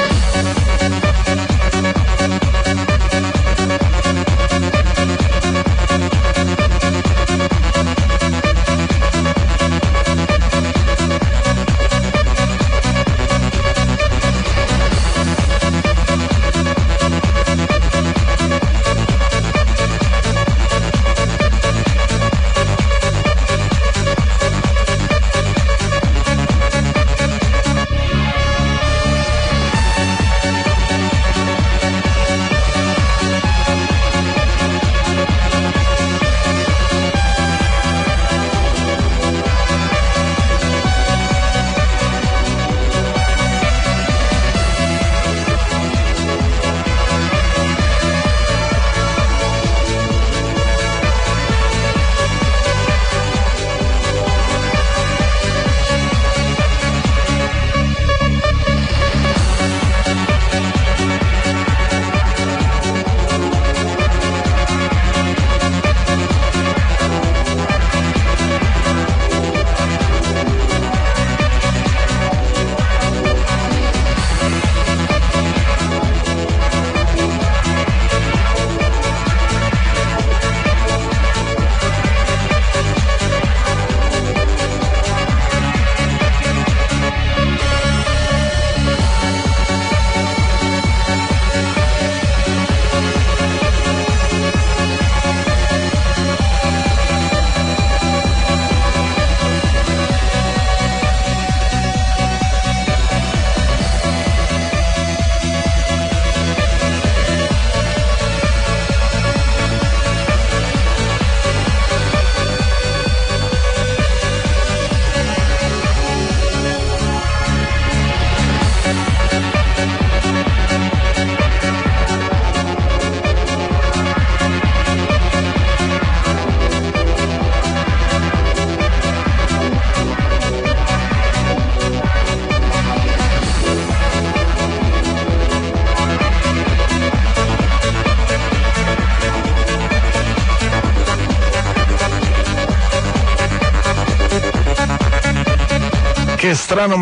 [SPEAKER 3] Che strano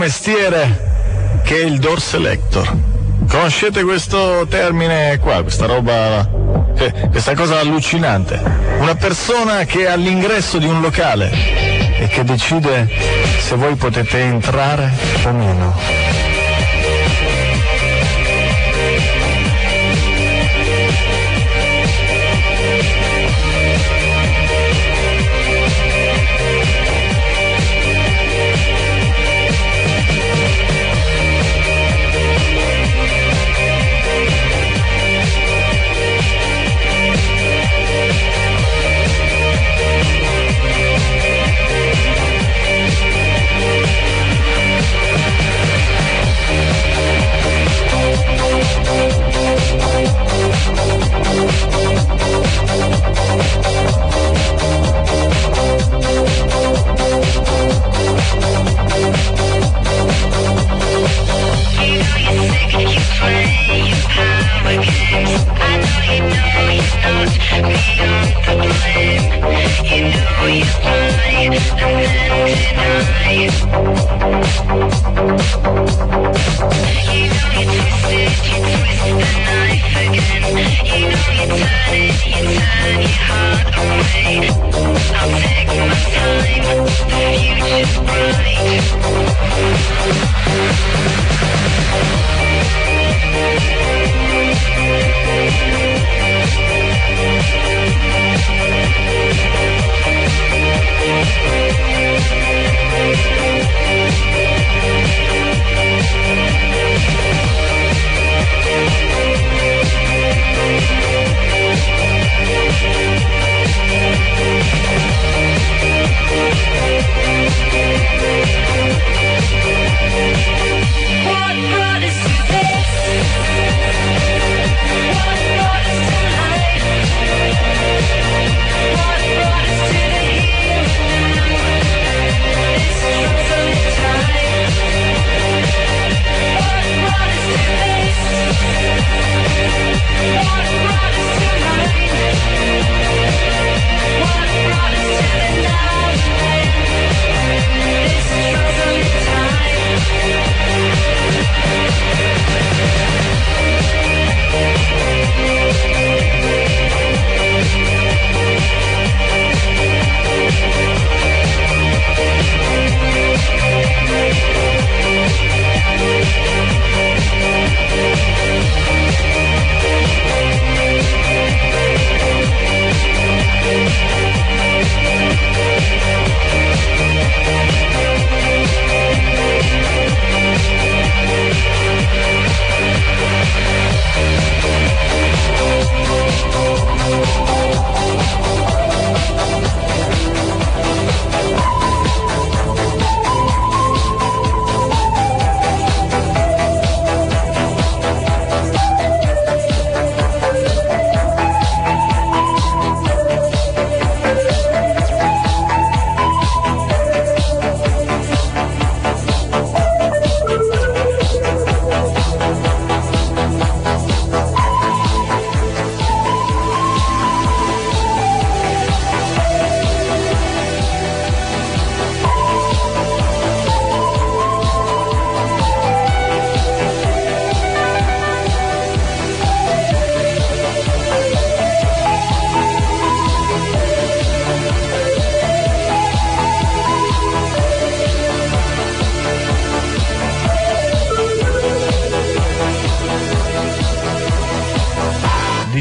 [SPEAKER 3] mestiere che è il door selector. Conoscete questo termine qua, questa roba, questa cosa allucinante? Una persona che è all'ingresso di un locale e che decide se voi potete entrare o meno.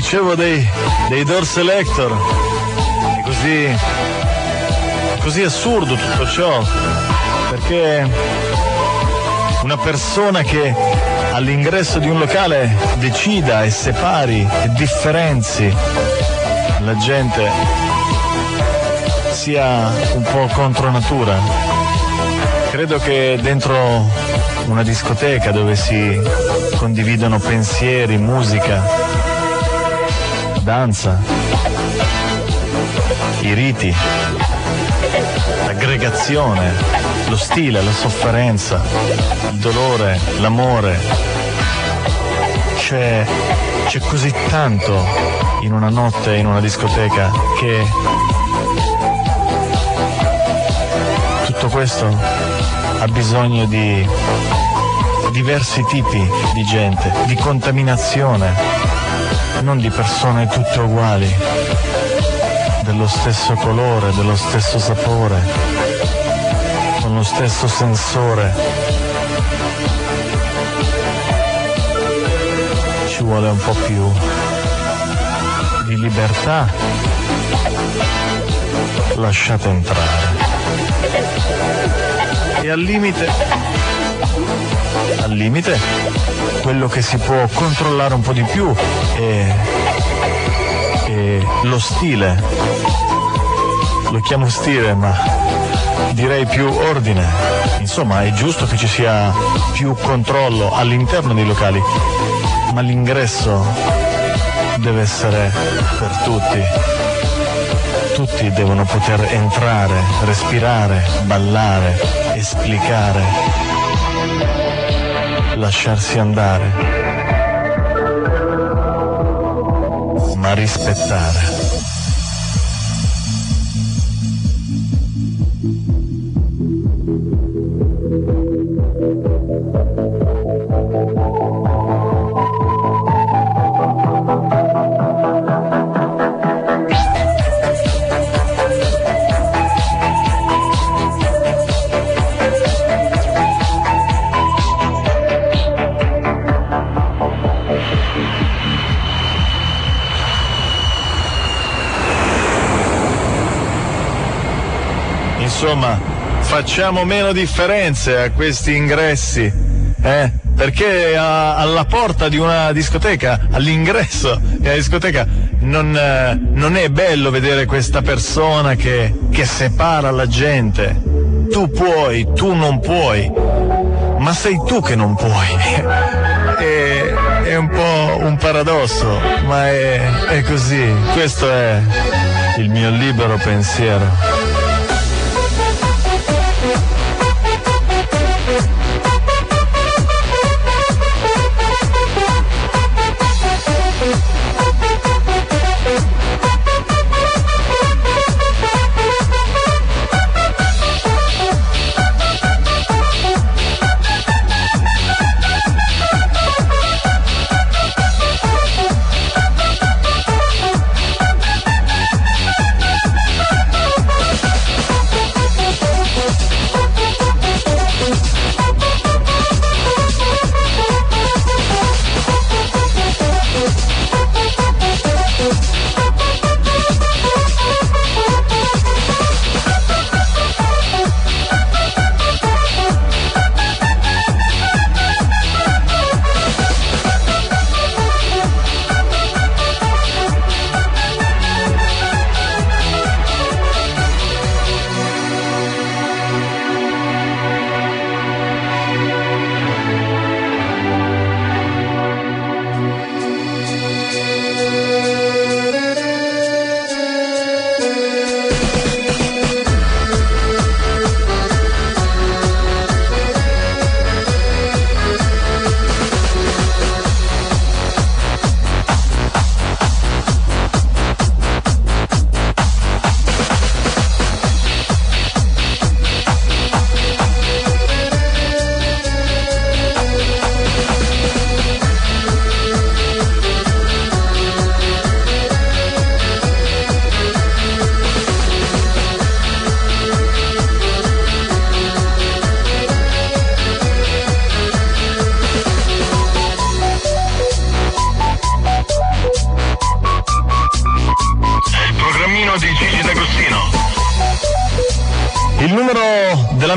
[SPEAKER 2] dicevo dei Door Selector, è così assurdo tutto ciò, perché una persona che all'ingresso di un locale decida e separi e differenzi la gente sia un po' contro natura. Credo che dentro una discoteca dove si condividono pensieri, musica, danza, i riti, l'aggregazione, lo stile, la sofferenza, il dolore, l'amore, c'è così tanto in una notte, in una discoteca, che tutto questo ha bisogno di diversi tipi di gente, di contaminazione, non di persone tutte uguali, dello stesso colore, dello stesso sapore, con lo stesso sensore. Ci vuole un po' più di libertà lasciate entrare. E al limite quello che si può controllare un po' di più è lo stile. Lo chiamo stile, ma direi più ordine. Insomma, è giusto che ci sia più controllo all'interno dei locali, ma l'ingresso deve essere per tutti. Tutti devono poter entrare, respirare, ballare, esplicare, lasciarsi andare, ma rispettare. Insomma, facciamo meno differenze a questi ingressi, perché alla porta di una discoteca, all'ingresso di una discoteca, non è bello vedere questa persona che separa la gente. Tu puoi, tu non puoi, ma sei tu che non puoi. È un po' un paradosso, ma è così. Questo è il mio libero pensiero.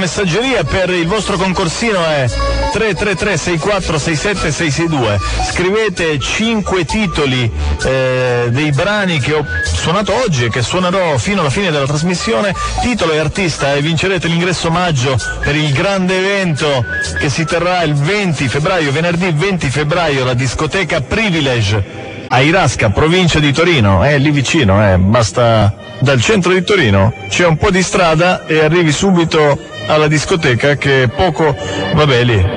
[SPEAKER 2] messaggeria per il vostro concorsino è 333 64 67 662. Scrivete 5 titoli dei brani che ho suonato oggi e che suonerò fino alla fine della trasmissione, titolo e artista, e vincerete l'ingresso omaggio per il grande evento che si terrà il 20 febbraio, venerdì 20 febbraio, la discoteca Privilege a Irasca, provincia di Torino, lì vicino, basta, dal centro di Torino c'è un po' di strada e arrivi subito alla discoteca, che poco, vabbè, lì.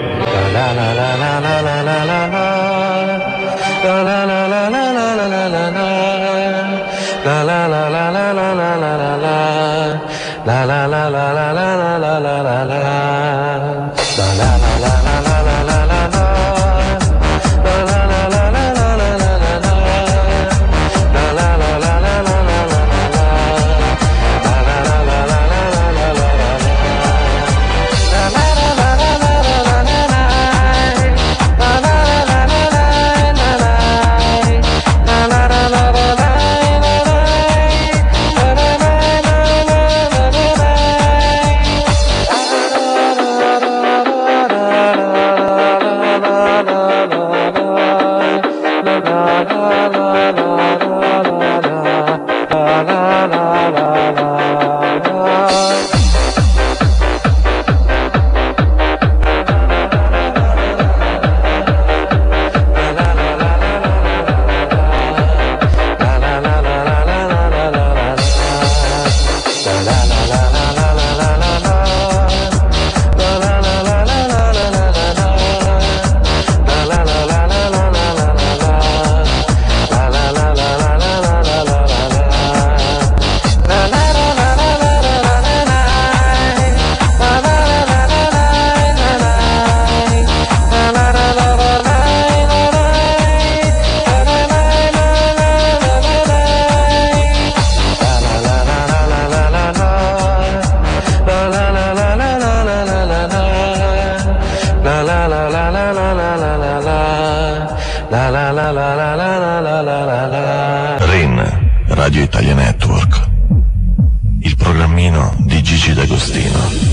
[SPEAKER 7] RIN, Radio Italia Network. Il programmino di Gigi D'Agostino.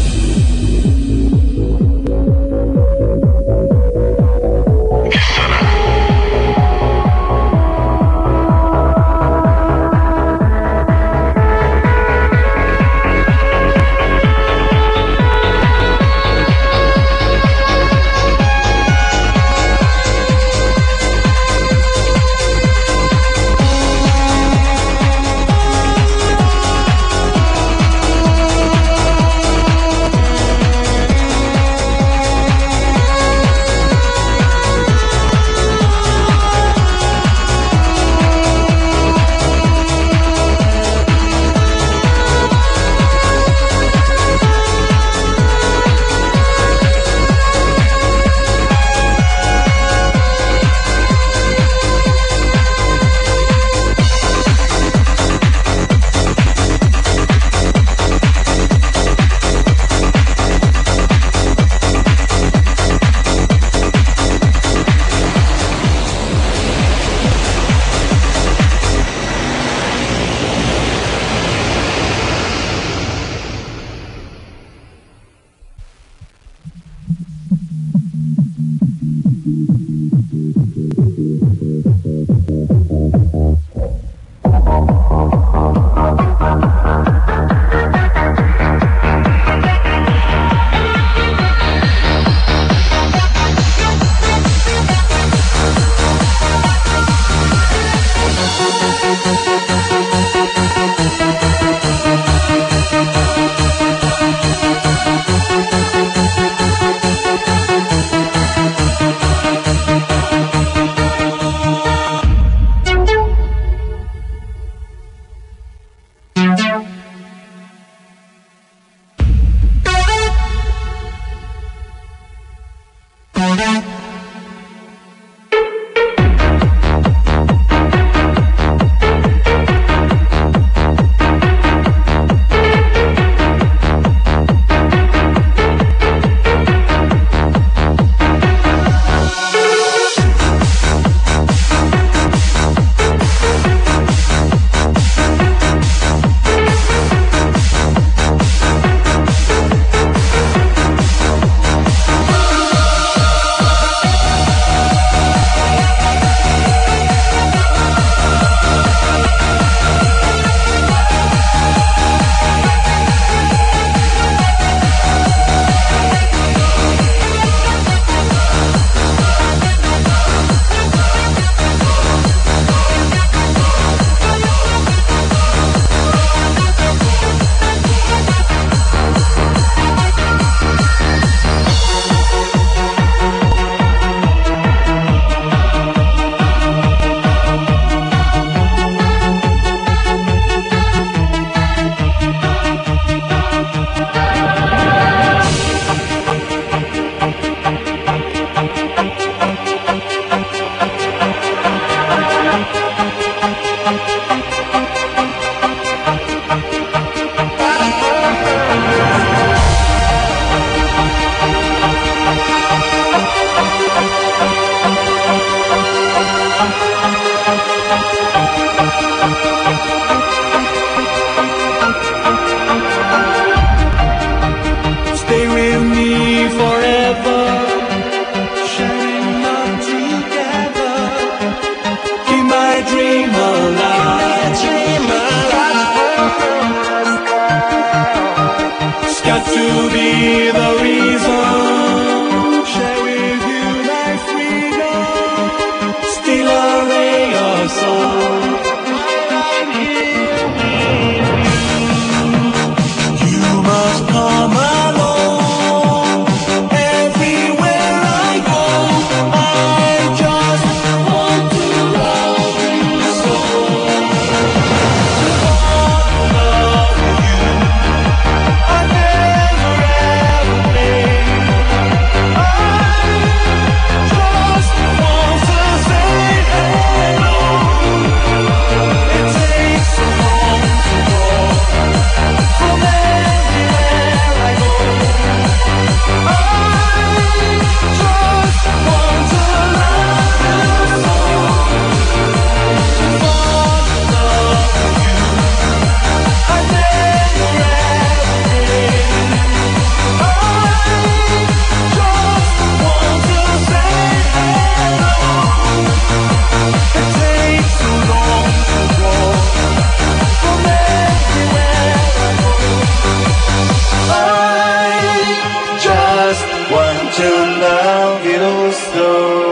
[SPEAKER 4] to be the reason. Share with you my freedom. Still a ray of sun. You must come along. Everywhere I go, I just want to love you so. To fall in love with you, I never ever made. I just want to say hello. It takes so long to walk from everywhere I go. I just want to love you so. To fall in love with you, I never ever did. I just want to say hello. It takes so long to walk from everywhere I go. I just want to love you so.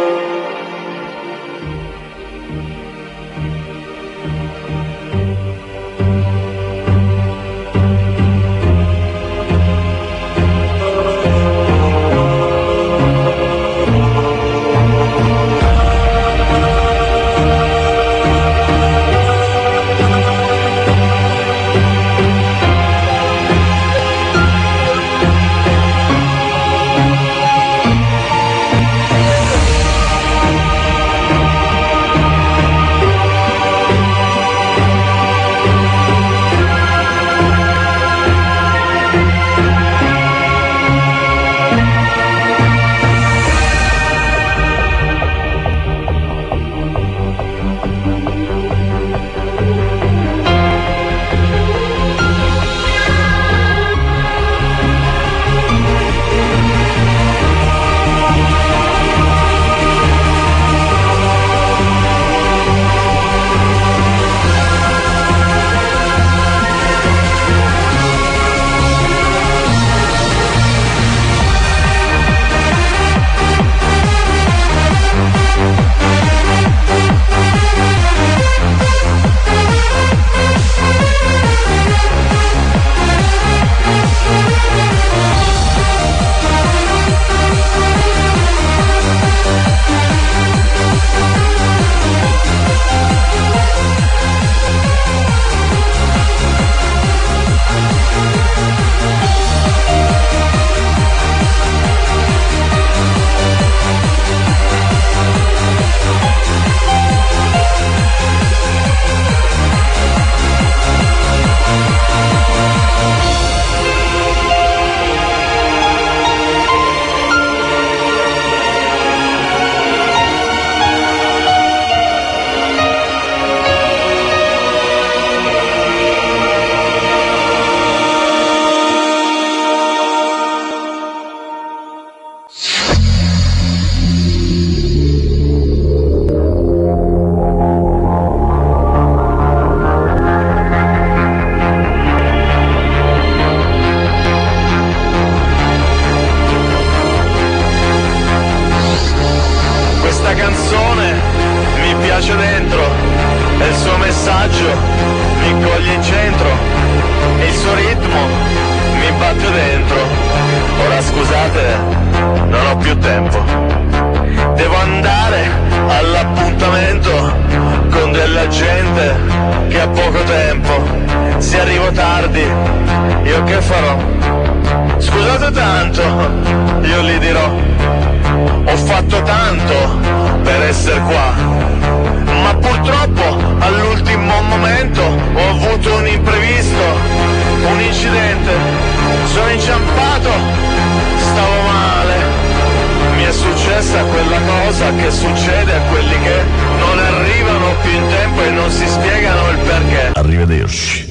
[SPEAKER 7] Arrivederci.